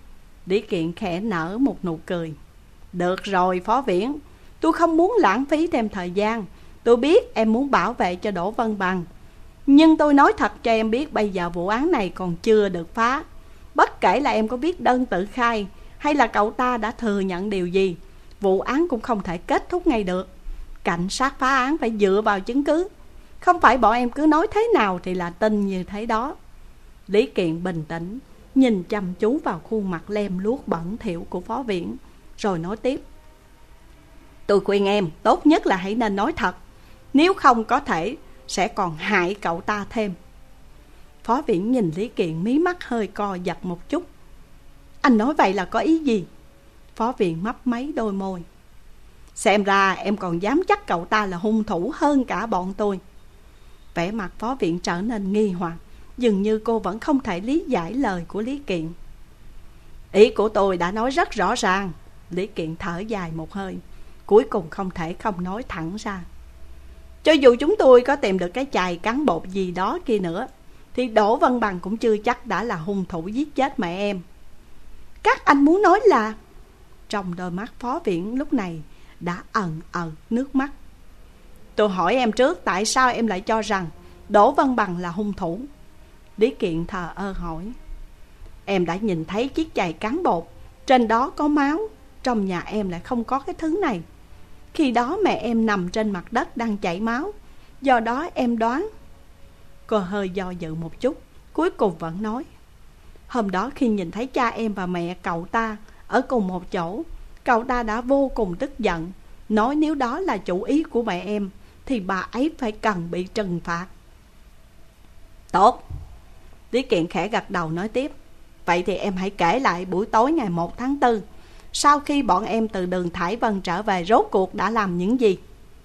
Lý Kiện khẽ nở một nụ cười. Được rồi phó viện, tôi không muốn lãng phí thêm thời gian. Tôi biết em muốn bảo vệ cho Đỗ Vân Bằng, nhưng tôi nói thật cho em biết, bây giờ vụ án này còn chưa được phá. Bất kể là em có viết đơn tự khai hay là cậu ta đã thừa nhận điều gì, vụ án cũng không thể kết thúc ngay được. Cảnh sát phá án phải dựa vào chứng cứ, không phải bọn em cứ nói thế nào thì là tin như thế đó. Lý Kiện bình tĩnh nhìn chăm chú vào khuôn mặt lem luốc bẩn thỉu của phó viện, rồi nói tiếp. Tôi khuyên em tốt nhất là hãy nên nói thật, nếu không có thể sẽ còn hại cậu ta thêm. Phó viện nhìn Lý Kiện, mí mắt hơi co giật một chút. Anh nói vậy là có ý gì? Phó viện mấp máy đôi môi. Xem ra em còn dám chắc cậu ta là hung thủ hơn cả bọn tôi. Vẻ mặt phó viện trở nên nghi hoặc, dường như cô vẫn không thể lý giải lời của Lý Kiện. Ý của tôi đã nói rất rõ ràng. Lý Kiện thở dài một hơi, cuối cùng không thể không nói thẳng ra. Cho dù chúng tôi có tìm được cái chày cán bột gì đó kia nữa, thì Đỗ Vân Bằng cũng chưa chắc đã là hung thủ giết chết mẹ em. Các anh muốn nói là... trong đôi mắt Phó Viễn lúc này đã ẩn ẩn nước mắt. Tôi hỏi em trước, tại sao em lại cho rằng Đỗ Văn Bằng là hung thủ? Lý Kiện thờ ơ hỏi. Em đã nhìn thấy chiếc giày cán bột, trên đó có máu. Trong nhà em lại không có cái thứ này. Khi đó mẹ em nằm trên mặt đất đang chảy máu, do đó em đoán. Cô hơi do dự một chút, cuối cùng vẫn nói. Hôm đó khi nhìn thấy cha em và mẹ cậu ta ở cùng một chỗ, cậu ta đã vô cùng tức giận, nói nếu đó là chủ ý của mẹ em thì bà ấy phải cần bị trừng phạt. Tốt. Lý Kiện khẽ gật đầu nói tiếp. Vậy thì em hãy kể lại buổi tối ngày một tháng tư, sau khi bọn em từ đường Thải Vân trở về, rốt cuộc đã làm những gì?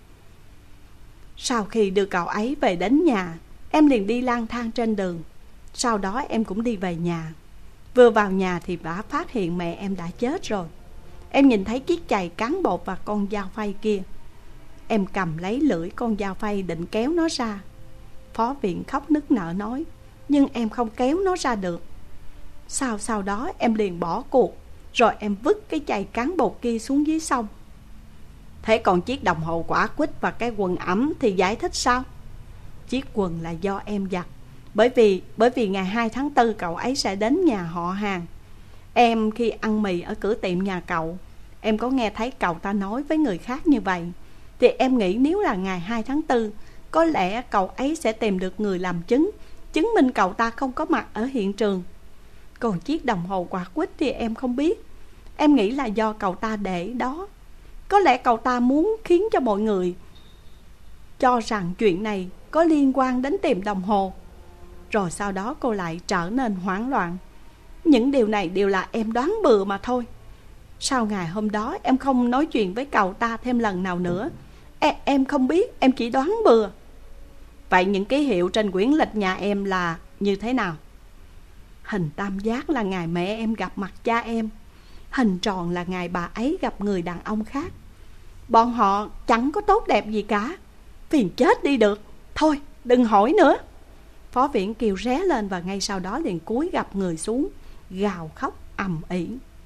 Sau khi đưa cậu ấy về đến nhà, em liền đi lang thang trên đường. Sau đó em cũng đi về nhà. Vừa vào nhà thì đã phát hiện mẹ em đã chết rồi. Em nhìn thấy chiếc chày cán bột và con dao phay kia. Em cầm lấy lưỡi con dao phay định kéo nó ra. Phó Viện khóc nức nở nói, nhưng em không kéo nó ra được. Sau sau đó em liền bỏ cuộc, rồi em vứt cái chày cán bột kia xuống dưới sông. Thế còn chiếc đồng hồ quả quýt và cái quần ẩm thì giải thích sao? Chiếc quần là do em giặt, Bởi vì bởi vì ngày hai tháng tư cậu ấy sẽ đến nhà họ hàng. Em khi ăn mì ở cửa tiệm nhà cậu, em có nghe thấy cậu ta nói với người khác như vậy. Thì em nghĩ nếu là ngày hai tháng tư, có lẽ cậu ấy sẽ tìm được người làm chứng, chứng minh cậu ta không có mặt ở hiện trường. Còn chiếc đồng hồ quả quýt thì em không biết. Em nghĩ là do cậu ta để đó. Có lẽ cậu ta muốn khiến cho mọi người cho rằng chuyện này có liên quan đến tiệm đồng hồ. Rồi sau đó cô lại trở nên hoảng loạn. Những điều này đều là em đoán bừa mà thôi. Sau ngày hôm đó em không nói chuyện với cậu ta thêm lần nào nữa. Em, em không biết, em chỉ đoán bừa. Vậy những ký hiệu trên quyển lịch nhà em là như thế nào? Hình tam giác là ngày mẹ em gặp mặt cha em. Hình tròn là ngày bà ấy gặp người đàn ông khác. Bọn họ chẳng có tốt đẹp gì cả. Phiền chết đi được. Thôi đừng hỏi nữa. Phó Viễn kêu ré lên và ngay sau đó liền cúi gập người xuống, gào khóc ầm ĩ.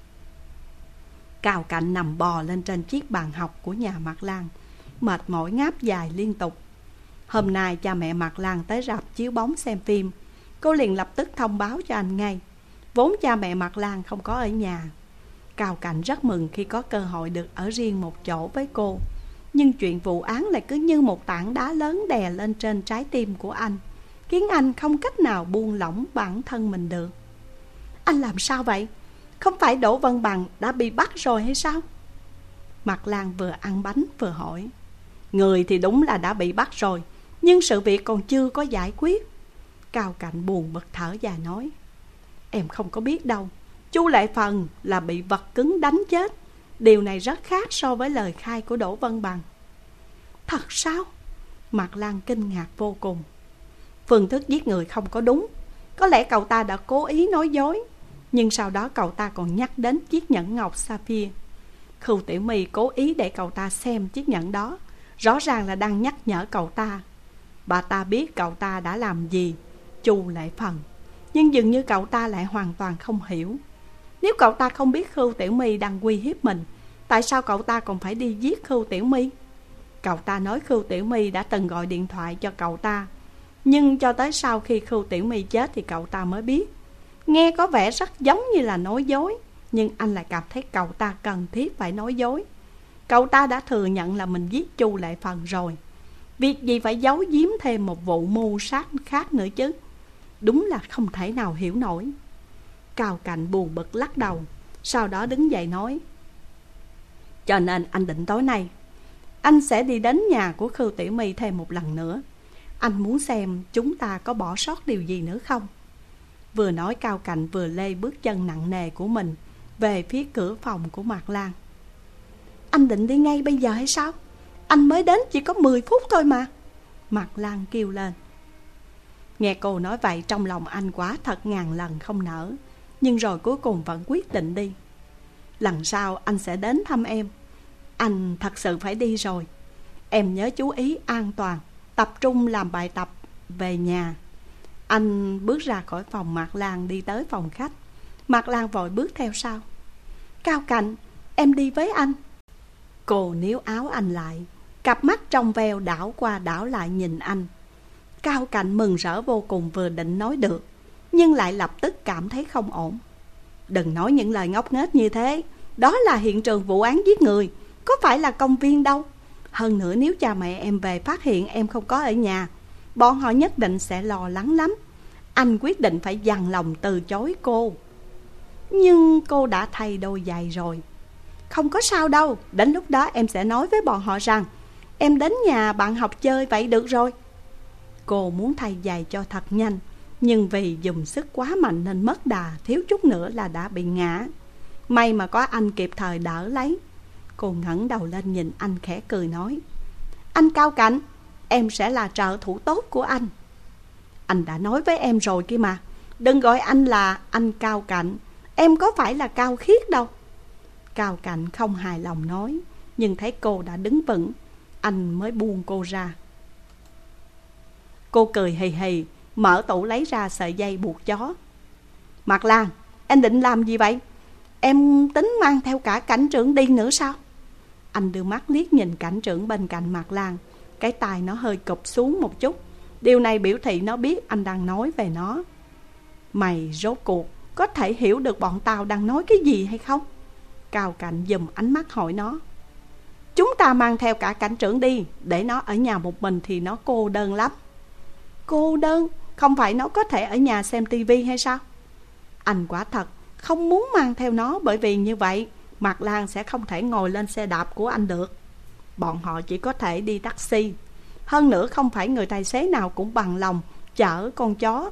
Cao Cạnh nằm bò lên trên chiếc bàn học của nhà Mạc Lan, mệt mỏi ngáp dài liên tục. Hôm nay cha mẹ Mạc Lan tới rạp chiếu bóng xem phim. Cô liền lập tức thông báo cho anh ngay. Vốn cha mẹ Mạc Lan không có ở nhà. Cao Cạnh rất mừng khi có cơ hội được ở riêng một chỗ với cô. Nhưng chuyện vụ án lại cứ như một tảng đá lớn đè lên trên trái tim của anh, khiến anh không cách nào buông lỏng bản thân mình được. Anh làm sao vậy? Không phải Đỗ Văn Bằng đã bị bắt rồi hay sao? Mạc Lan vừa ăn bánh vừa hỏi. Người thì đúng là đã bị bắt rồi, nhưng sự việc còn chưa có giải quyết. Cao Cạnh buồn bực thở dài nói. Em không có biết đâu. Chu Lệ Phần là bị vật cứng đánh chết. Điều này rất khác so với lời khai của Đỗ Văn Bằng. Thật sao? Mạc Lan kinh ngạc vô cùng. Phương thức giết người không có đúng. Có lẽ cậu ta đã cố ý nói dối. Nhưng sau đó cậu ta còn nhắc đến chiếc nhẫn ngọc sapphire. Khưu Tiểu My cố ý để cậu ta xem chiếc nhẫn đó, rõ ràng là đang nhắc nhở cậu ta. Bà ta biết cậu ta đã làm gì Chu Lệ Phần, nhưng dường như cậu ta lại hoàn toàn không hiểu. Nếu cậu ta không biết Khưu Tiểu My đang uy hiếp mình, tại sao cậu ta còn phải đi giết Khưu Tiểu My? Cậu ta nói Khưu Tiểu My đã từng gọi điện thoại cho cậu ta, nhưng cho tới sau khi Khưu Tiểu My chết thì cậu ta mới biết. Nghe có vẻ rất giống như là nói dối, nhưng anh lại cảm thấy cậu ta cần thiết phải nói dối. Cậu ta đã thừa nhận là mình giết Chu Lệ Phần rồi. Việc gì phải giấu giếm thêm một vụ mưu sát khác nữa chứ? Đúng là không thể nào hiểu nổi. Cao Cạnh buồn bực lắc đầu, sau đó đứng dậy nói. Cho nên anh định tối nay anh sẽ đi đến nhà của Khưu Tiểu My thêm một lần nữa. Anh muốn xem chúng ta có bỏ sót điều gì nữa không? Vừa nói Cao Cạnh vừa lê bước chân nặng nề của mình về phía cửa phòng của Mạc Lan. Anh định đi ngay bây giờ hay sao? Anh mới đến chỉ có mười phút thôi mà. Mạc Lan kêu lên. Nghe cô nói vậy trong lòng anh quá thật ngàn lần không nỡ, nhưng rồi cuối cùng vẫn quyết định đi. Lần sau anh sẽ đến thăm em. Anh thật sự phải đi rồi. Em nhớ chú ý an toàn, tập trung làm bài tập về nhà. Anh bước ra khỏi phòng Mạc Lan đi tới phòng khách. Mạc Lan vội bước theo sau. Cao Cạnh, em đi với anh. Cô níu áo anh lại, cặp mắt trong veo đảo qua đảo lại nhìn anh. Cao Cạnh mừng rỡ vô cùng, vừa định nói được, nhưng lại lập tức cảm thấy không ổn. Đừng nói những lời ngốc nghếch như thế. Đó là hiện trường vụ án giết người, có phải là công viên đâu. Hơn nữa nếu cha mẹ em về phát hiện em không có ở nhà, bọn họ nhất định sẽ lo lắng lắm. Anh quyết định phải dằn lòng từ chối cô. Nhưng cô đã thay đôi giày rồi. Không có sao đâu, đến lúc đó em sẽ nói với bọn họ rằng em đến nhà bạn học chơi vậy được rồi. Cô muốn thay giày cho thật nhanh, nhưng vì dùng sức quá mạnh nên mất đà, thiếu chút nữa là đã bị ngã. May mà có anh kịp thời đỡ lấy. Cô ngẩng đầu lên nhìn anh khẽ cười nói: Anh Cao Cạnh, em sẽ là trợ thủ tốt của anh. Anh đã nói với em rồi kia mà, đừng gọi anh là anh Cao Cạnh, em có phải là Cao Khiết đâu. Cao Cạnh không hài lòng nói, nhưng thấy cô đã đứng vững, anh mới buông cô ra. Cô cười hì hì, mở tủ lấy ra sợi dây buộc chó. Mạc Lan, em định làm gì vậy? Em tính mang theo cả cảnh trưởng đi nữa sao? Anh đưa mắt liếc nhìn cảnh trưởng bên cạnh Mạc Lan. Cái tai nó hơi cụp xuống một chút. Điều này biểu thị nó biết anh đang nói về nó. Mày rốt cuộc có thể hiểu được bọn tao đang nói cái gì hay không? Cao Cạnh dùm ánh mắt hỏi nó. Chúng ta mang theo cả cảnh trưởng đi, để nó ở nhà một mình thì nó cô đơn lắm. Cô đơn? Không phải nó có thể ở nhà xem tivi hay sao? Anh quả thật không muốn mang theo nó, bởi vì như vậy Mạc Lan sẽ không thể ngồi lên xe đạp của anh được. Bọn họ chỉ có thể đi taxi. Hơn nữa không phải người tài xế nào cũng bằng lòng chở con chó.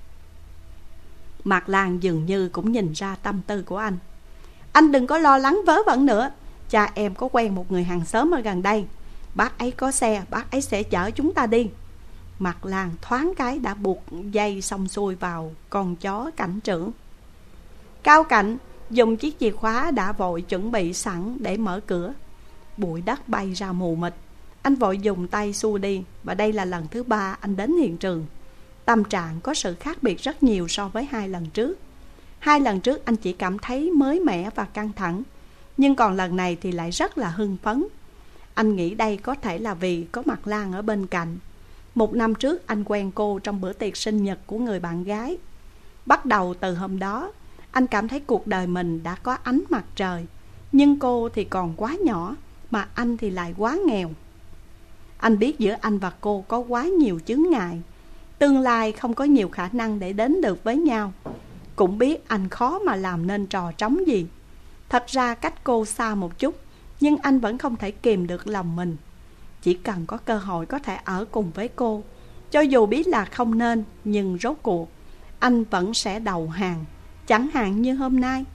Mạc Lan dường như cũng nhìn ra tâm tư của anh. Anh đừng có lo lắng vớ vẩn nữa. Cha em có quen một người hàng xóm ở gần đây. Bác ấy có xe, bác ấy sẽ chở chúng ta đi. Mạc Lan thoáng cái đã buộc dây xong xuôi vào con chó cảnh trưởng. Cao Cạnh dùng chiếc chìa khóa đã vội chuẩn bị sẵn để mở cửa. Bụi đất bay ra mù mịt. Anh vội dùng tay xua đi. Và đây là lần thứ ba anh đến hiện trường. Tâm trạng có sự khác biệt rất nhiều so với hai lần trước. Hai lần trước anh chỉ cảm thấy mới mẻ và căng thẳng, nhưng còn lần này thì lại rất là hưng phấn. Anh nghĩ đây có thể là vì có Mạc Lan ở bên cạnh. Một năm trước anh quen cô trong bữa tiệc sinh nhật của người bạn gái. Bắt đầu từ hôm đó, anh cảm thấy cuộc đời mình đã có ánh mặt trời. Nhưng cô thì còn quá nhỏ, mà anh thì lại quá nghèo. Anh biết giữa anh và cô có quá nhiều chướng ngại. Tương lai không có nhiều khả năng để đến được với nhau. Cũng biết anh khó mà làm nên trò trống gì. Thật ra cách cô xa một chút, nhưng anh vẫn không thể kìm được lòng mình. Chỉ cần có cơ hội có thể ở cùng với cô, cho dù biết là không nên, nhưng rốt cuộc anh vẫn sẽ đầu hàng. Chẳng hạn như hôm nay.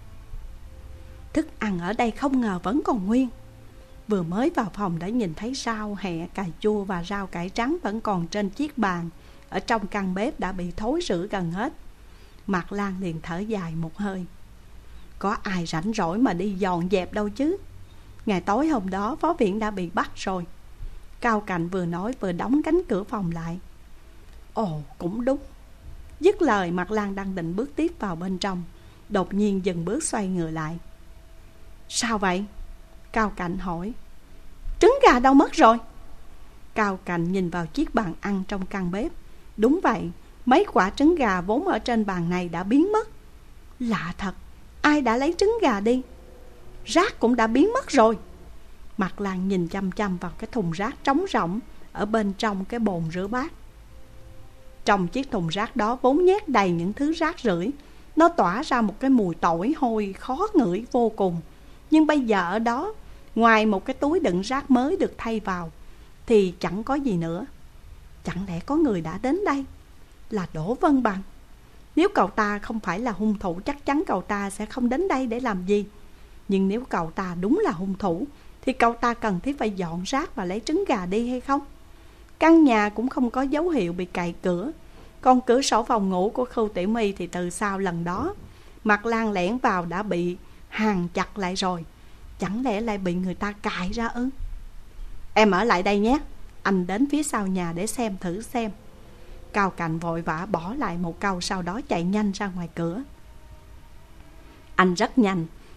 Thức ăn ở đây không ngờ vẫn còn nguyên. Vừa mới vào phòng đã nhìn thấy rau hẹ, cà chua và rau cải trắng vẫn còn trên chiếc bàn. Ở trong căn bếp đã bị thối rữa gần hết. Mạc Lan liền thở dài một hơi. Có ai rảnh rỗi mà đi dọn dẹp đâu chứ. Ngày tối hôm đó phó viện đã bị bắt rồi. Cao Cạnh vừa nói vừa đóng cánh cửa phòng lại. Ồ, cũng đúng. Dứt lời, Mạc Lan đang định bước tiếp vào bên trong, đột nhiên dừng bước xoay người lại. Sao vậy? Cao Cạnh hỏi. Trứng gà đâu mất rồi? Cao Cạnh nhìn vào chiếc bàn ăn trong căn bếp. Đúng vậy, mấy quả trứng gà vốn ở trên bàn này đã biến mất. Lạ thật, ai đã lấy trứng gà đi? Rác cũng đã biến mất rồi. Mạc Lan nhìn chăm chăm vào cái thùng rác trống rỗng ở bên trong cái bồn rửa bát. Trong chiếc thùng rác đó vốn nhét đầy những thứ rác rưởi. Nó tỏa ra một cái mùi tỏi hôi khó ngửi vô cùng. Nhưng bây giờ ở đó, ngoài một cái túi đựng rác mới được thay vào, thì chẳng có gì nữa. Chẳng lẽ có người đã đến đây? Là Đỗ Vân Bằng. Nếu cậu ta không phải là hung thủ, chắc chắn cậu ta sẽ không đến đây để làm gì. Nhưng nếu cậu ta đúng là hung thủ, thì cậu ta cần thiết phải dọn rác và lấy trứng gà đi hay không? Căn nhà cũng không có dấu hiệu bị cậy cửa. Còn cửa sổ phòng ngủ của Khưu Tiểu My thì từ sau lần đó Mạc Lan lẻn vào đã bị hàn chặt lại rồi. Chẳng lẽ lại bị người ta cài ra ư? Em ở lại đây nhé, anh đến phía sau nhà để xem thử xem. Cao Cạnh vội vã bỏ lại một câu, sau đó chạy nhanh ra ngoài cửa. Anh rất nhanh,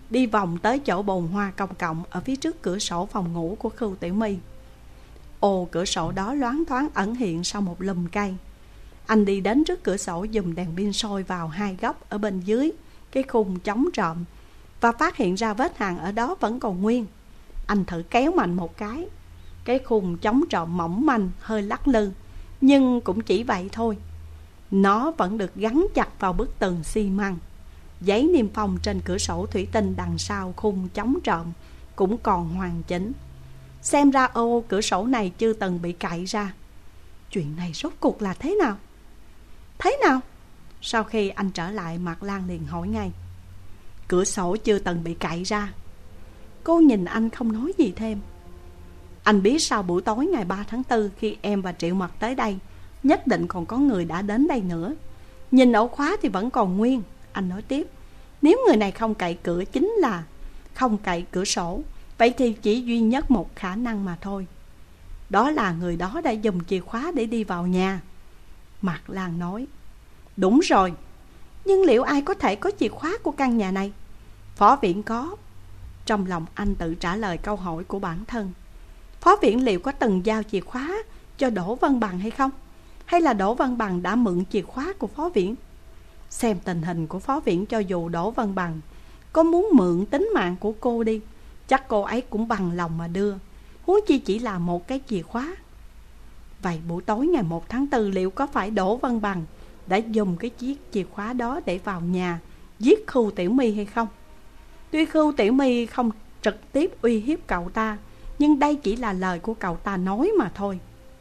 đi vòng tới chỗ bồn hoa công cộng ở phía trước cửa sổ phòng ngủ của Khưu Tiểu My. Ô cửa sổ đó loáng thoáng ẩn hiện sau một lùm cây. Anh đi đến trước cửa sổ dùng đèn pin soi vào hai góc ở bên dưới cái khung chống trộm và phát hiện ra vết hàn ở đó vẫn còn nguyên. Anh thử kéo mạnh một cái, cái khung chống trộm mỏng manh hơi lắc lư, nhưng cũng chỉ vậy thôi. Nó vẫn được gắn chặt vào bức tường xi măng. Giấy niêm phong trên cửa sổ thủy tinh đằng sau khung chống trộm cũng còn hoàn chỉnh. Xem ra ô cửa sổ này chưa từng bị cạy ra. Chuyện này rốt cuộc là thế nào? Thế nào? Sau khi anh trở lại, Mạc Lan liền hỏi ngay. Cửa sổ chưa từng bị cạy ra. Cô nhìn anh không nói gì thêm. Anh biết sau buổi tối ngày ba tháng tư, khi em và Triệu Mật tới đây, nhất định còn có người đã đến đây nữa. Nhìn ổ khóa thì vẫn còn nguyên. Anh nói tiếp, nếu người này không cậy cửa chính là không cậy cửa sổ, vậy thì chỉ duy nhất một khả năng mà thôi. Đó là người đó đã dùng chìa khóa để đi vào nhà. Mạc Lan nói, đúng rồi, nhưng liệu ai có thể có chìa khóa của căn nhà này? Phó Viễn có. Trong lòng anh tự trả lời câu hỏi của bản thân. Phó Viễn liệu có từng giao chìa khóa cho Đỗ Văn Bằng hay không? Hay là Đỗ Văn Bằng đã mượn chìa khóa của Phó Viễn? Xem tình hình của Phó Viễn, cho dù Đỗ Văn Bằng có muốn mượn tính mạng của cô đi, chắc cô ấy cũng bằng lòng mà đưa, huống chi chỉ là một cái chìa khóa. Vậy buổi tối ngày một tháng tư, liệu có phải Đỗ Văn Bằng đã dùng cái chiếc chìa khóa đó để vào nhà giết Khưu Tiểu My hay không? Tuy Khưu Tiểu My không trực tiếp uy hiếp cậu ta, nhưng đây chỉ là lời của cậu ta nói mà thôi.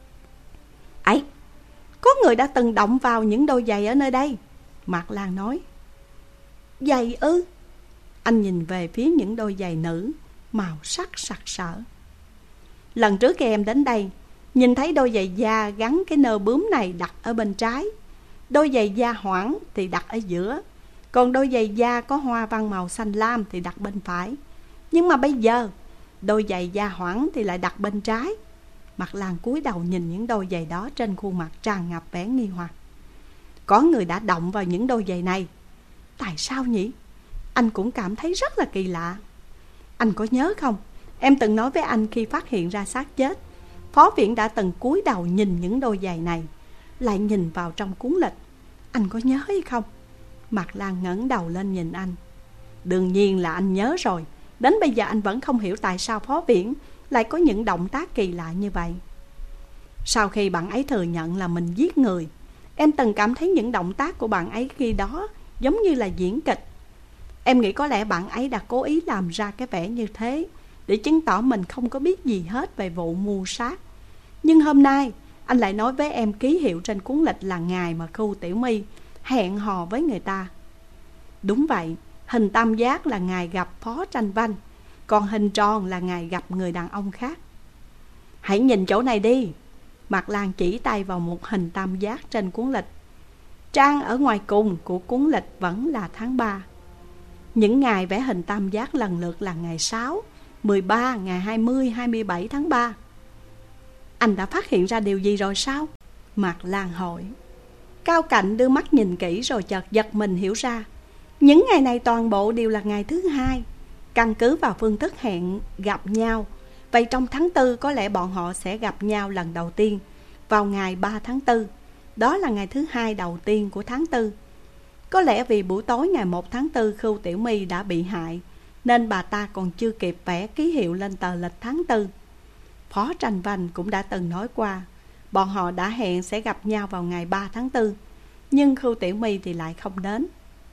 Ấy, có người đã từng động vào những đôi giày ở nơi đây, Mạc Lan nói. Giày ư? Anh nhìn về phía những đôi giày nữ màu sắc sặc sỡ. Lần trước khi em đến đây, nhìn thấy đôi giày da gắn cái nơ bướm này đặt ở bên trái, đôi giày da hoảng thì đặt ở giữa, còn đôi giày da có hoa văn màu xanh lam thì đặt bên phải. Nhưng mà bây giờ đôi giày da hoảng thì lại đặt bên trái. Mạc Lan cúi đầu nhìn những đôi giày đó, trên khuôn mặt tràn ngập vẻ nghi hoặc. Có người đã động vào những đôi giày này. Tại sao nhỉ? Anh cũng cảm thấy rất là kỳ lạ. Anh có nhớ không, em từng nói với anh khi phát hiện ra xác chết, Phó Viễn đã từng cúi đầu nhìn những đôi giày này, lại nhìn vào trong cuốn lịch. Anh có nhớ hay không? Mạc Lan ngẩng đầu lên nhìn anh. Đương nhiên là anh nhớ rồi. Đến bây giờ anh vẫn không hiểu tại sao Phó Viễn lại có những động tác kỳ lạ như vậy. Sau khi bạn ấy thừa nhận là mình giết người, em từng cảm thấy những động tác của bạn ấy khi đó giống như là diễn kịch. Em nghĩ có lẽ bạn ấy đã cố ý làm ra cái vẻ như thế để chứng tỏ mình không có biết gì hết về vụ mưu sát. Nhưng hôm nay anh lại nói với em ký hiệu trên cuốn lịch là ngày mà Khưu Tiểu My hẹn hò với người ta. Đúng vậy, hình tam giác là ngày gặp Phó Tranh Vanh, còn hình tròn là ngày gặp người đàn ông khác. Hãy nhìn chỗ này đi. Mạc Lan chỉ tay vào một hình tam giác trên cuốn lịch. Trang ở ngoài cùng của cuốn lịch vẫn là tháng ba. Những ngày vẽ hình tam giác lần lượt là ngày sáu, mười ba, ngày hai mươi, hai mươi bảy tháng ba. Anh đã phát hiện ra điều gì rồi sao? Mạc Lan hỏi. Cao Cạnh đưa mắt nhìn kỹ rồi chợt giật mình hiểu ra. Những ngày này toàn bộ đều là ngày thứ hai. Căn cứ vào phương thức hẹn gặp nhau, vậy trong tháng tư có lẽ bọn họ sẽ gặp nhau lần đầu tiên vào ngày ba tháng tư. Đó là ngày thứ hai đầu tiên của tháng tư. Có lẽ vì buổi tối ngày một tháng tư Khưu Tiểu My đã bị hại, nên bà ta còn chưa kịp vẽ ký hiệu lên tờ lịch tháng tư. Phó Tranh Vanh cũng đã từng nói qua, bọn họ đã hẹn sẽ gặp nhau vào ngày ba tháng tư, nhưng Khưu Tiểu My thì lại không đến.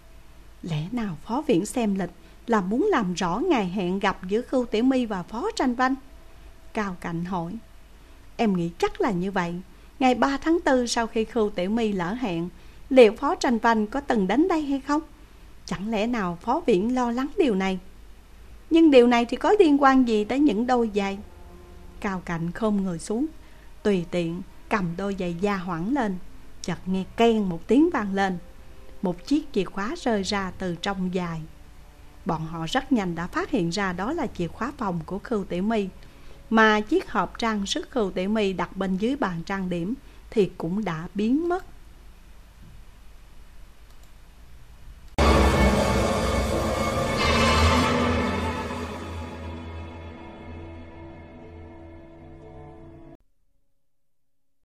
Lẽ nào Phó Viễn xem lịch là muốn làm rõ ngày hẹn gặp giữa Khưu Tiểu My và Phó Tranh Vanh? Cao Cạnh hỏi. Em nghĩ chắc là như vậy. Ngày ba tháng tư sau khi Khưu Tiểu My lỡ hẹn, liệu Phó Tranh Vanh có từng đến đây hay không? Chẳng lẽ nào Phó Viễn lo lắng điều này? Nhưng điều này thì có liên quan gì tới những đôi giày? Cao Cạnh khom người xuống, tùy tiện cầm đôi giày da hoảng lên. Chợt nghe keng một tiếng vang lên. Một chiếc chìa khóa rơi ra từ trong giày. Bọn họ rất nhanh đã phát hiện ra đó là chìa khóa phòng của Khưu Tiểu My, mà chiếc hộp trang sức Khưu Tiểu My đặt bên dưới bàn trang điểm thì cũng đã biến mất.